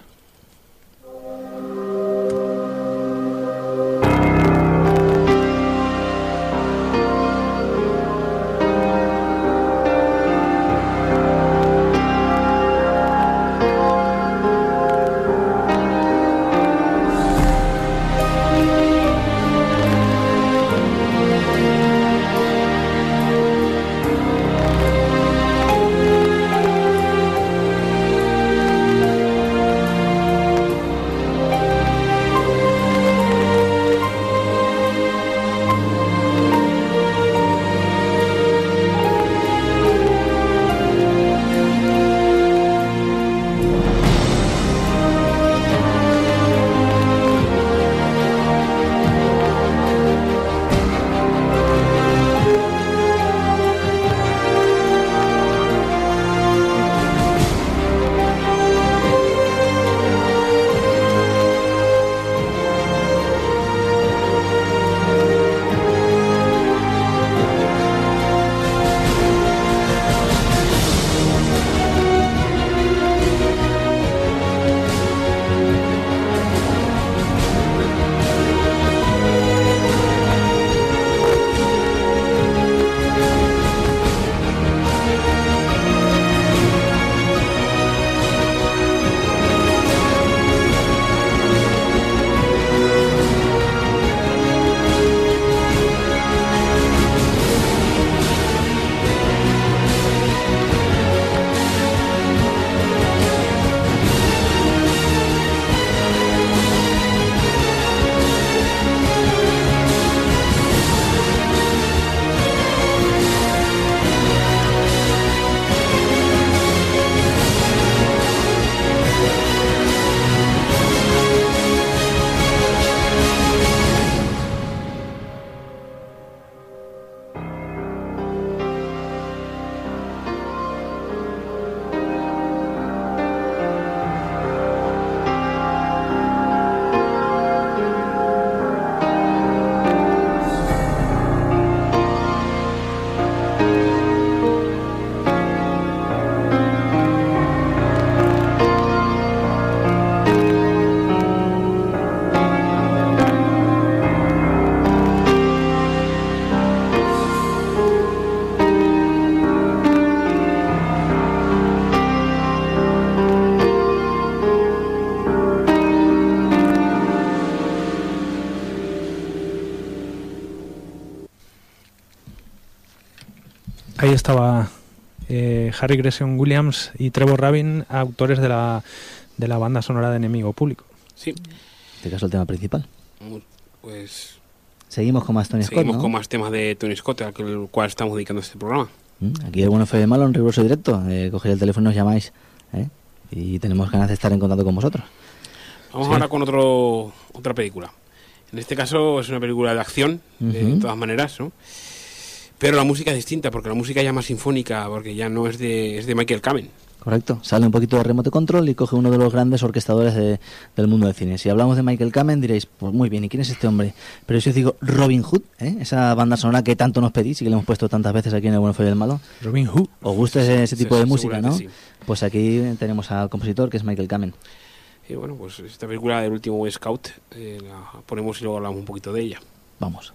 Ahí estaba eh, Harry Gregson Williams y Trevor Rabin, autores de la, de la banda sonora de Enemigo Público. Sí. En este caso el tema principal. Pues seguimos con más Tony Scott, seguimos ¿no? con más temas de Tony Scott, al cual estamos dedicando este programa. Aquí el bueno fue de malo en riguroso directo. Eh, cogéis el teléfono y nos llamáis, ¿eh? Y tenemos ganas de estar en contacto con vosotros. Vamos Sí. ahora con otro otra película. En este caso es una película de acción, Ujú. de todas maneras, ¿no? Pero la música es distinta, porque la música ya más sinfónica, porque ya no es de, es de Michael Kamen. Correcto. Sale un poquito de remote control y coge uno de los grandes orquestadores de- del mundo del cine. Si hablamos de Michael Kamen diréis, pues muy bien, ¿y quién es este hombre? Pero si os digo Robin Hood, ¿eh? Esa banda sonora que tanto nos pedís y que le hemos puesto tantas veces aquí en El Bueno Fue y el Malo. Robin Hood. ¿Os gusta ese, ese tipo Sí, de música, no? seguramente sí. Pues aquí tenemos al compositor, que es Michael Kamen. Y bueno, pues esta película del último Boy Scout, eh, la ponemos y luego hablamos un poquito de ella. Vamos.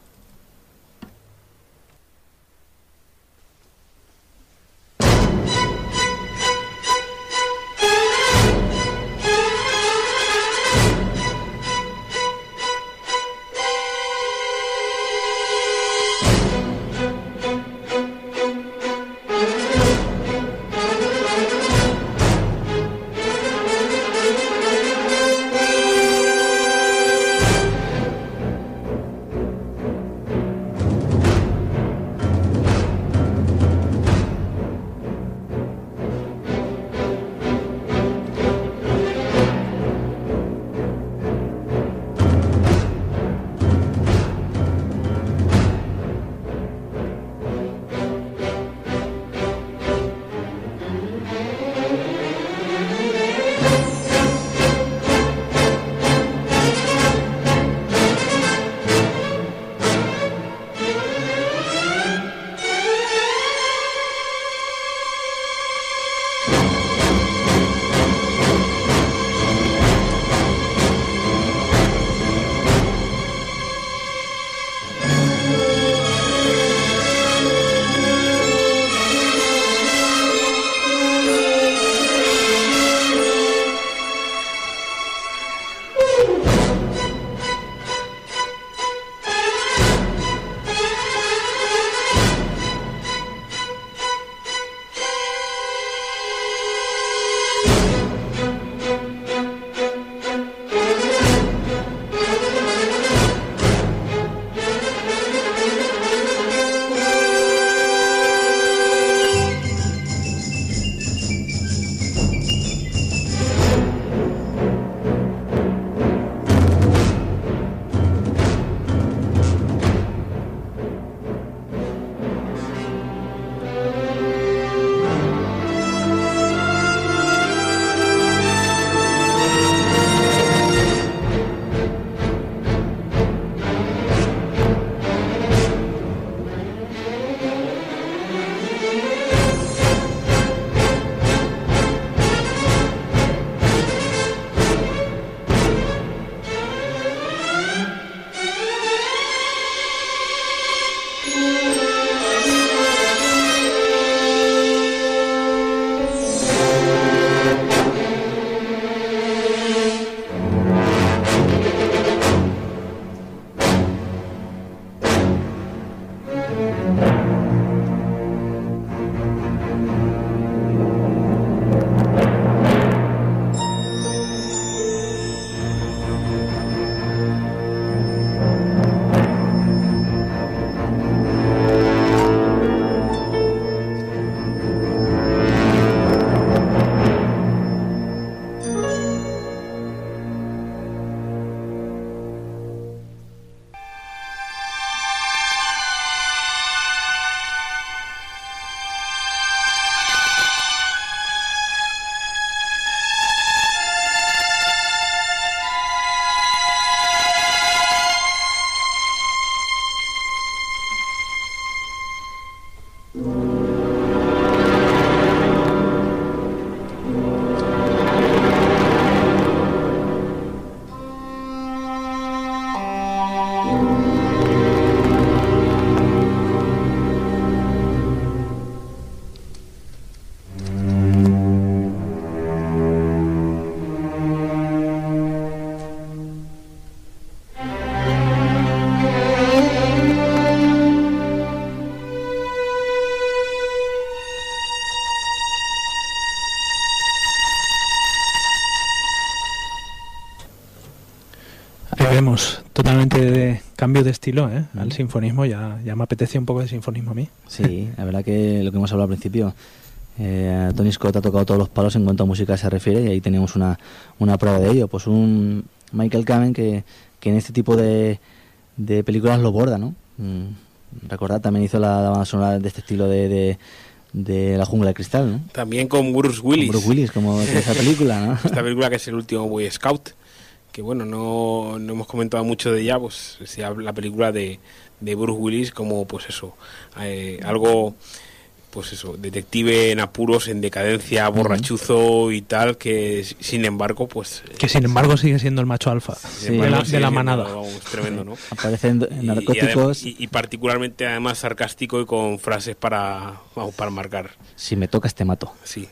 cambiemos totalmente de cambio de estilo, ¿eh? Mm. Al sinfonismo. Ya, ya me apetecía un poco de sinfonismo a mí. Sí, la verdad que lo que hemos hablado al principio, eh, Tony Scott ha tocado todos los palos en cuanto a música se refiere, y ahí tenemos una, una prueba de ello. Pues un Michael Kamen que, que en este tipo de, de películas lo borda, ¿no? Mm, recordad, también hizo la, la banda sonora de este estilo de, de, de La Jungla de Cristal, ¿no? También con Bruce Willis. Con Bruce Willis, como esa película, ¿no? Esta película que es El último Boy Scout, que bueno, no, no hemos comentado mucho de ella, pues se habla la película de, de Bruce Willis como pues eso, eh, algo pues eso, detective en apuros, en decadencia, borrachuzo y tal, que sin embargo pues... Que sin embargo sigue siendo el macho alfa, Sí, de, la, de sigue la siendo, manada. vamos, tremendo, ¿no? Aparecen Y- narcóticos. Y, adem- y- y particularmente además sarcástico y con frases para, vamos, para marcar, Si me tocas te mato. sí.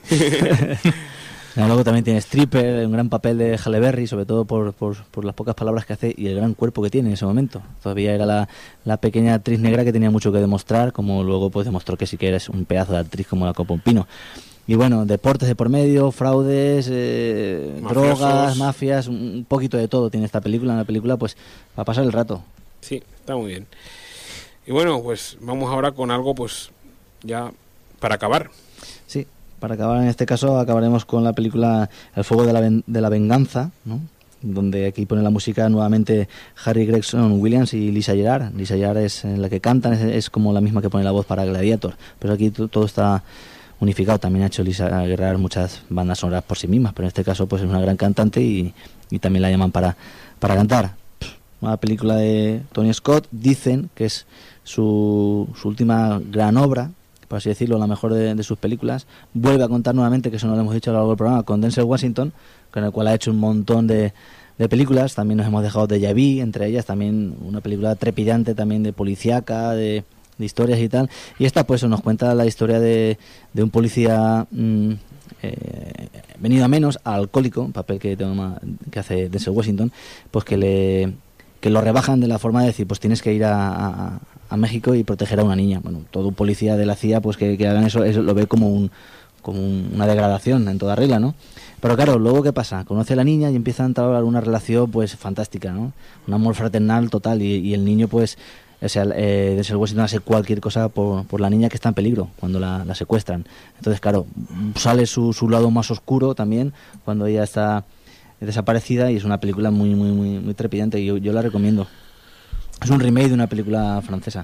No, luego también tiene Stripper, un gran papel de Halle Berry, sobre todo por, por, por las pocas palabras que hace y el gran cuerpo que tiene en ese momento. Todavía era la, la pequeña actriz negra que tenía mucho que demostrar, como luego pues demostró que sí que eres un pedazo de actriz como la Copa un Pino. Y bueno, deportes de por medio, fraudes, eh, Mafiosos. drogas, mafias, un un poquito de todo tiene esta película. Una película pues para pasar el rato. Sí, está muy bien. Y bueno, pues vamos ahora con algo pues ya para acabar. Sí, para acabar en este caso acabaremos con la película El fuego de la, ven- de la venganza, ¿no? Donde aquí pone la música nuevamente Harry Gregson Williams y Lisa Gerrard. Lisa Gerrard es eh, la que cantan, es, es como la misma que pone la voz para Gladiator, pero aquí to- todo está unificado. También ha hecho Lisa Gerrard muchas bandas sonoras por sí mismas, pero en este caso pues es una gran cantante y, y también la llaman para, para cantar. Una película de Tony Scott, dicen que es su, su última gran obra, por así decirlo, la mejor de, de sus películas. Vuelve a contar nuevamente, que eso no lo hemos dicho a lo largo del programa, con Denzel Washington, con el cual ha hecho un montón de, de películas. También nos hemos dejado de Vu, entre ellas también una película trepidante también de policíaca, de, de historias y tal. Y esta pues nos cuenta la historia de, de un policía mmm, eh, venido a menos, alcohólico, un papel que, toma, que hace Denzel Washington, pues que le que lo rebajan de la forma de decir, pues tienes que ir a, a, a México y proteger a una niña. Bueno, todo un policía de la C I A pues que, que hagan eso, eso lo ve como un como un- una degradación en toda regla, ¿no? Pero claro, luego ¿qué pasa? Conoce a la niña y empieza a entablar una relación pues fantástica, ¿no? Un amor fraternal total y, y el niño pues, o sea, eh, Denzel Washington hace cualquier cosa por, por la niña que está en peligro cuando la, la secuestran. Entonces, claro, sale su, su lado más oscuro también cuando ella está desaparecida y es una película muy muy muy muy trepidante y yo, yo la recomiendo. Es un remake de una película francesa.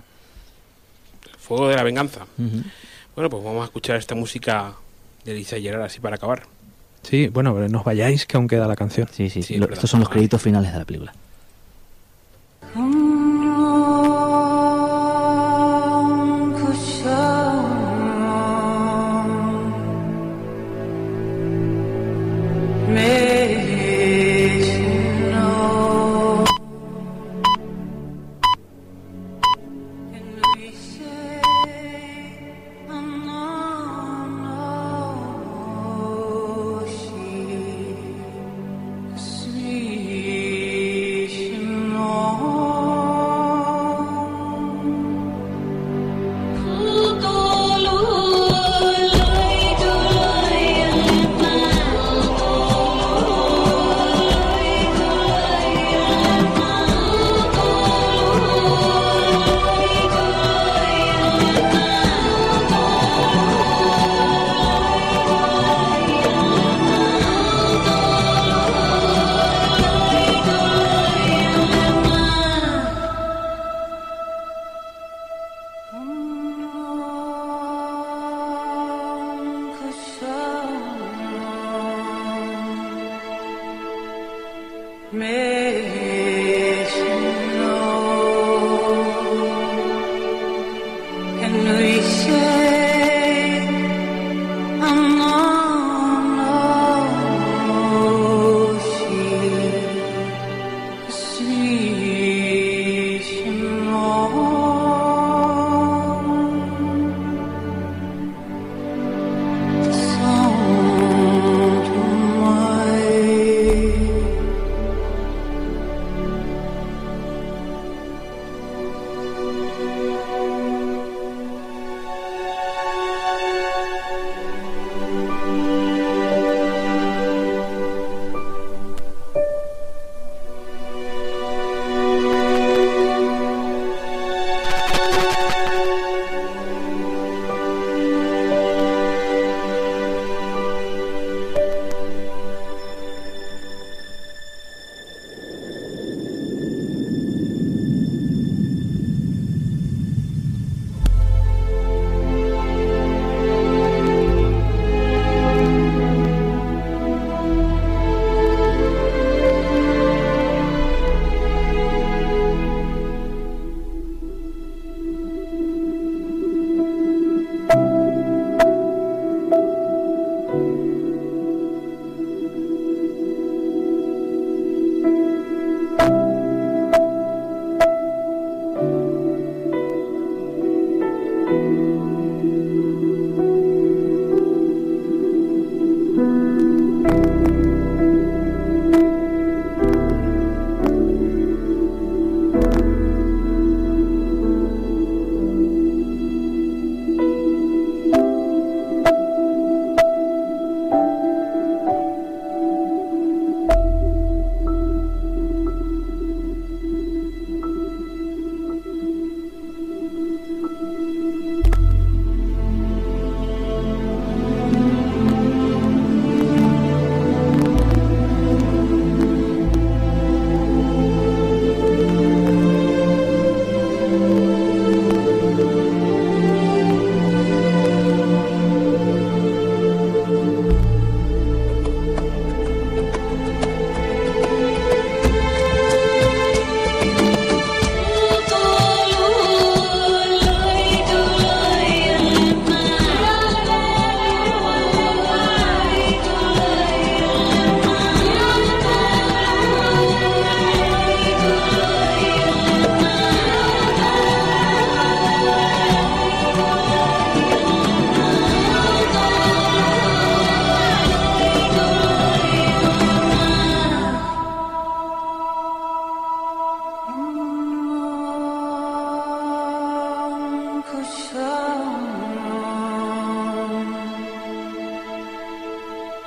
Fuego de la venganza. Uh-huh. Bueno, pues vamos a escuchar esta música de Lisa Gerrard así para acabar. Sí, bueno, pero no os vayáis, que aún queda la canción. Sí, sí, Sí, sí. es Lo- verdad. estos son los créditos finales de la película.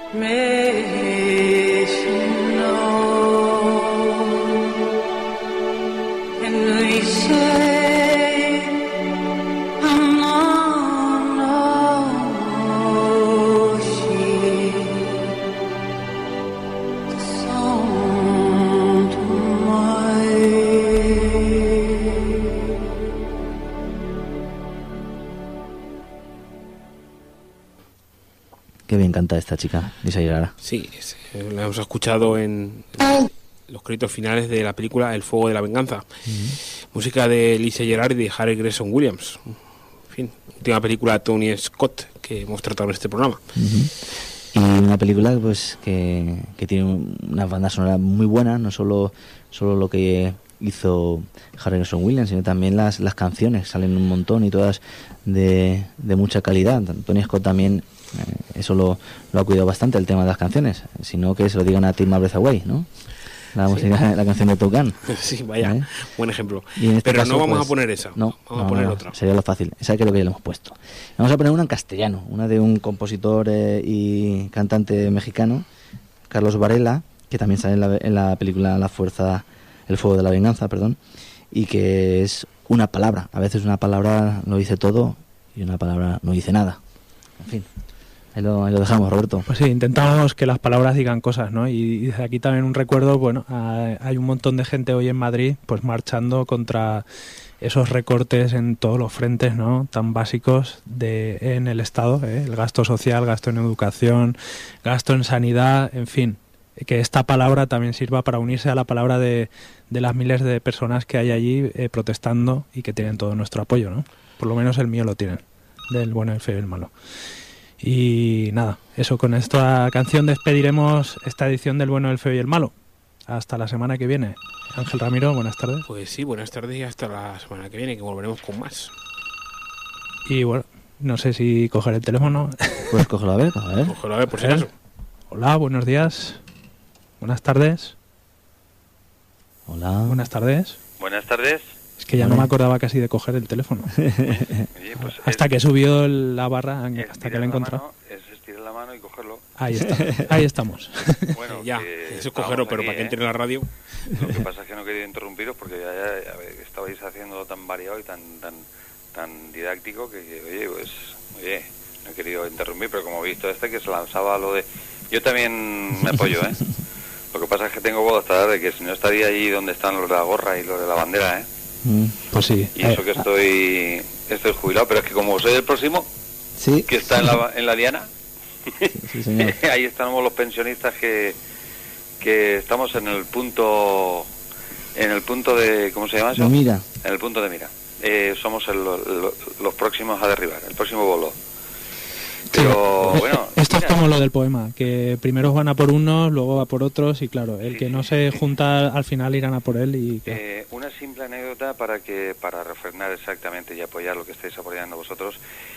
Qué bien canta esta chica, Lisa Gerard. Sí, sí, la hemos escuchado en los créditos finales de la película El fuego de la venganza. Uh-huh. Música de Lisa Gerard y de Harry Gregson Williams. En fin, última película de Tony Scott que hemos tratado en este programa. Uh-huh. Y una película pues que, que tiene una banda sonora muy buena, no solo, solo lo que hizo Harry Gregson Williams, sino también las, las canciones, salen un montón y todas de, de mucha calidad. Tony Scott también eh, eso lo, lo ha cuidado bastante, el tema de las canciones, sino que se lo digan a Take My Breath Away, ¿no? La, sí. música, la canción de Top Gun. Sí, vaya, ¿eh? Buen ejemplo. Este Pero caso, no vamos pues, a poner esa, no, vamos no, a poner no, otra. Sería lo fácil, esa que es lo que ya le hemos puesto. Vamos a poner una en castellano, una de un compositor eh, y cantante mexicano, Carlos Varela, que también sale en la, en la película La Fuerza, El Fuego de la Venganza, perdón, y que es una palabra. A veces una palabra lo dice todo y una palabra no dice nada. En fin, ahí lo, ahí lo dejamos, Roberto. Pues sí, intentamos que las palabras digan cosas, ¿no? Y desde aquí también un recuerdo, bueno, a, hay un montón de gente hoy en Madrid pues marchando contra esos recortes en todos los frentes, ¿no? Tan básicos de en el Estado, ¿eh? El gasto social, gasto en educación, gasto en sanidad, en fin. Que esta palabra también sirva para unirse a la palabra de, de las miles de personas que hay allí eh, protestando y que tienen todo nuestro apoyo, ¿no? Por lo menos el mío lo tienen, del bueno, el feo y el malo. Y nada, eso, con esta canción despediremos esta edición del bueno, el feo y el malo. Hasta la semana que viene. Ángel Ramiro, buenas tardes. Pues sí, buenas tardes y hasta la semana que viene, que volveremos con más. Y bueno, no sé si coger el teléfono. Pues cógelo a ver, a ver. Cógelo a ver, por si acaso. Hola, buenos días. Buenas tardes. Hola. Buenas tardes. Buenas tardes. Es que ya no me acordaba casi de coger el teléfono. Oye, pues hasta es, que subió la barra, hasta que lo he encontrado. Mano, es estirar la mano y cogerlo. Ahí está, ahí estamos. Bueno, ya, eso es cogerlo, pero aquí, para que entre en la radio. Lo que pasa es que no quería interrumpiros porque ya, ya, ya estabais haciendo tan variado y tan tan tan didáctico que, que oye, pues, oye, no he querido interrumpir, pero como he visto este que se lanzaba lo de... Yo también me apoyo, ¿eh? Lo que pasa es que tengo voz hasta tarde, que si no estaría allí donde están los de la gorra y los de la bandera, ¿eh? Mm, pues sí. Y eso que estoy estoy jubilado, pero es que como soy el próximo, sí, que está en la, en la diana, sí, señor. Ahí estamos los pensionistas que que estamos en el punto en el punto de ¿cómo se llama eso? De mira. En el punto de mira. Eh, somos el, el, los próximos a derribar, el próximo bolo. Pero sí, bueno, esto mira, es como lo del poema, que primero van a por unos, luego va por otros y claro, el sí, que no sí, se sí. junta al final irán a por él y claro. eh, una simple anécdota para que para refrenar exactamente y apoyar lo que estáis apoyando vosotros.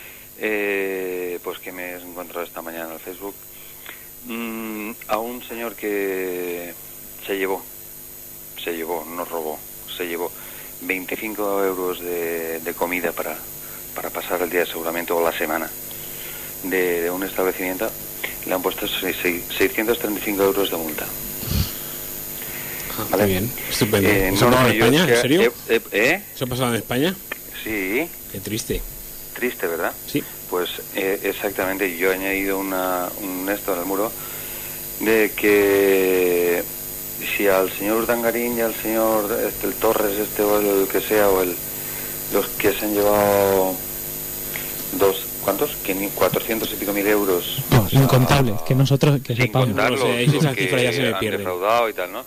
Eh, pues que me he encontrado esta mañana en el Facebook mm, a un señor que se llevó, se llevó, no robó, se llevó veinticinco euros de, de comida para, para pasar el día seguramente o la semana de, de un establecimiento. Le han puesto seiscientos treinta y cinco euros de multa. Ah, ¿Vale? Muy bien, estupendo. Eh, ¿Eso ha no, pasado en yo España? es que- ¿En serio? eh, eh, ¿eh? ¿Eso ha pasado en España? Sí, Qué triste. triste, ¿verdad? Sí. Pues eh, exactamente, yo he añadido una, un esto en el muro de que si al señor Urdangarín y al señor este, el Torres este o el que sea o el los que se han llevado dos ¿cuántos? cuatrocientos y pico mil euros. No, O sea, incontable, que nosotros que sin sepamos. contar No los, sé, ahí sí esa los que cifra ya se me han pierde. defraudado y tal, ¿no?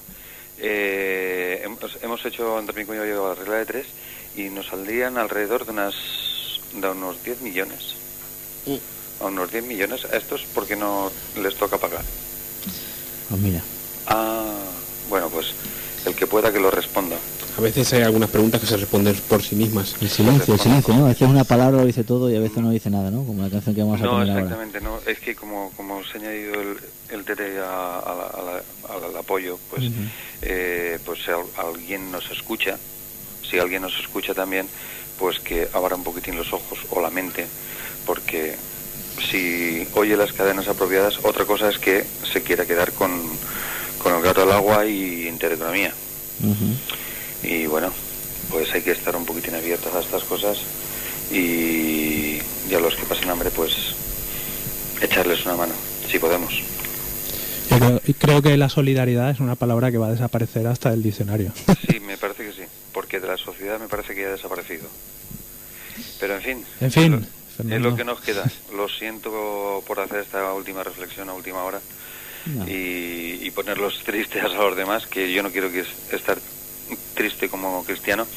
Eh, hemos, hemos hecho entre mi cuñado y yo la regla de tres y nos saldrían alrededor de unas de unos diez millones. Mm. A unos diez millones a estos porque no les toca pagar. Pues mira. Ah, bueno, pues el que pueda que lo responda. A veces hay algunas preguntas que se responden por sí mismas. El silencio, el silencio, ¿no? A veces una palabra lo dice todo y a veces no dice nada, ¿no? Como la canción que vamos a No, poner ahora. exactamente, no. Es que como, como se ha añadido el, el T T a, a la- a la- al apoyo, pues, Ujú. eh, pues si al- alguien nos escucha, si alguien nos escucha también, pues que abra un poquitín los ojos o la mente, porque si oye las cadenas apropiadas. Otra cosa es que se quiera quedar con, con el gato al agua y intereconomía. Uh-huh. Y bueno, pues hay que estar un poquitín abiertos a estas cosas y, y a los que pasen hambre, pues echarles una mano, si podemos. Yo creo, creo que la solidaridad es una palabra que va a desaparecer hasta del diccionario. Sí, me parece que sí, porque de la sociedad me parece que ya ha desaparecido. Pero en fin, en fin es, lo, es lo que nos queda. Lo siento por hacer esta última reflexión a última hora no. y, y ponerlos tristes a los demás, que yo no quiero que es, estar triste como cristiano.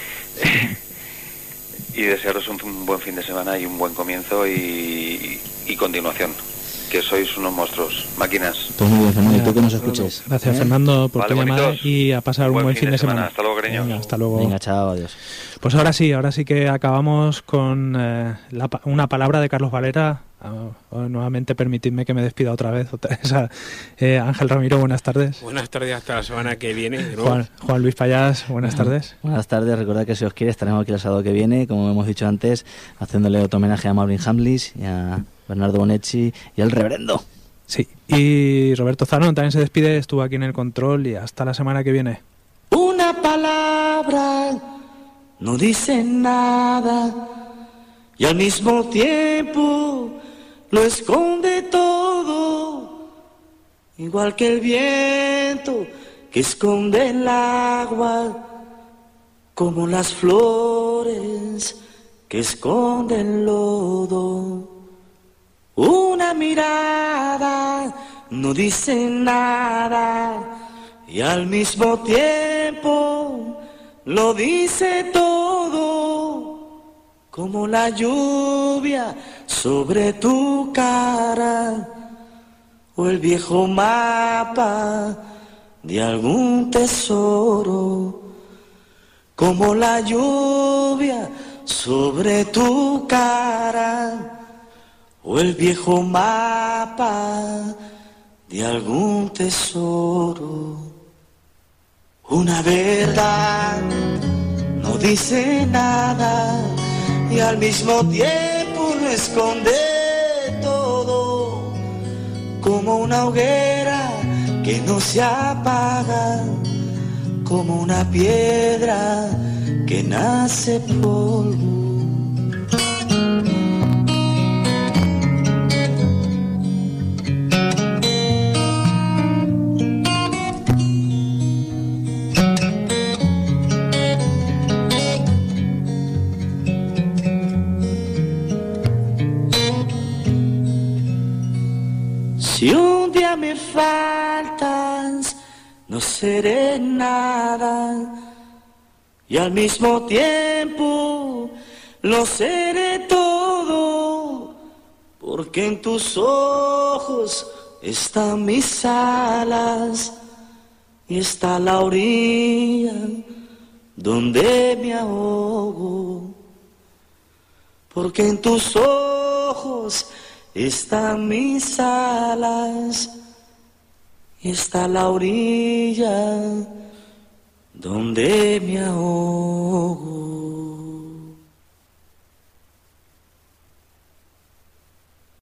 Y desearos un, un buen fin de semana y un buen comienzo y, y, y continuación. Que sois unos monstruos, máquinas. Pues muy bien, Fernando, y tú que nos escuches. Gracias, ¿Eh? Fernando, por vale, tu llamada bonitos. y a pasar un buen, buen fin, fin de semana. semana. Hasta luego, cariño. Venga, hasta luego. Venga, chao, adiós. Pues ahora sí, ahora sí que acabamos con eh, la, una palabra de Carlos Valera. Oh, oh, nuevamente permitidme que me despida otra vez. Otra vez a, eh, Ángel Ramiro, buenas tardes. Buenas tardes, hasta la semana que viene. Juan, Juan Luis Payás, buenas tardes. Buenas tardes, recordad que si os quiere estaremos aquí el sábado que viene, como hemos dicho antes, haciéndole otro homenaje a Maureen Hamlis y a Bernardo Bonetti y al reverendo. Sí, y Roberto Zanón también se despide, estuvo aquí en el control y hasta la semana que viene. Una palabra no dice nada y al mismo tiempo lo esconde todo, igual que el viento que esconde el agua, como las flores que esconden el lodo. Una mirada no dice nada y al mismo tiempo lo dice todo, como la lluvia sobre tu cara o el viejo mapa de algún tesoro, como la lluvia sobre tu cara o el viejo mapa de algún tesoro. Una verdad no dice nada y al mismo tiempo lo esconde todo, como una hoguera que no se apaga, como una piedra que nace polvo. Si un día me faltas, no seré nada y al mismo tiempo lo seré todo, porque en tus ojos están mis alas y está la orilla donde me ahogo, porque en tus ojos están mis alas y está la orilla donde me ahogo.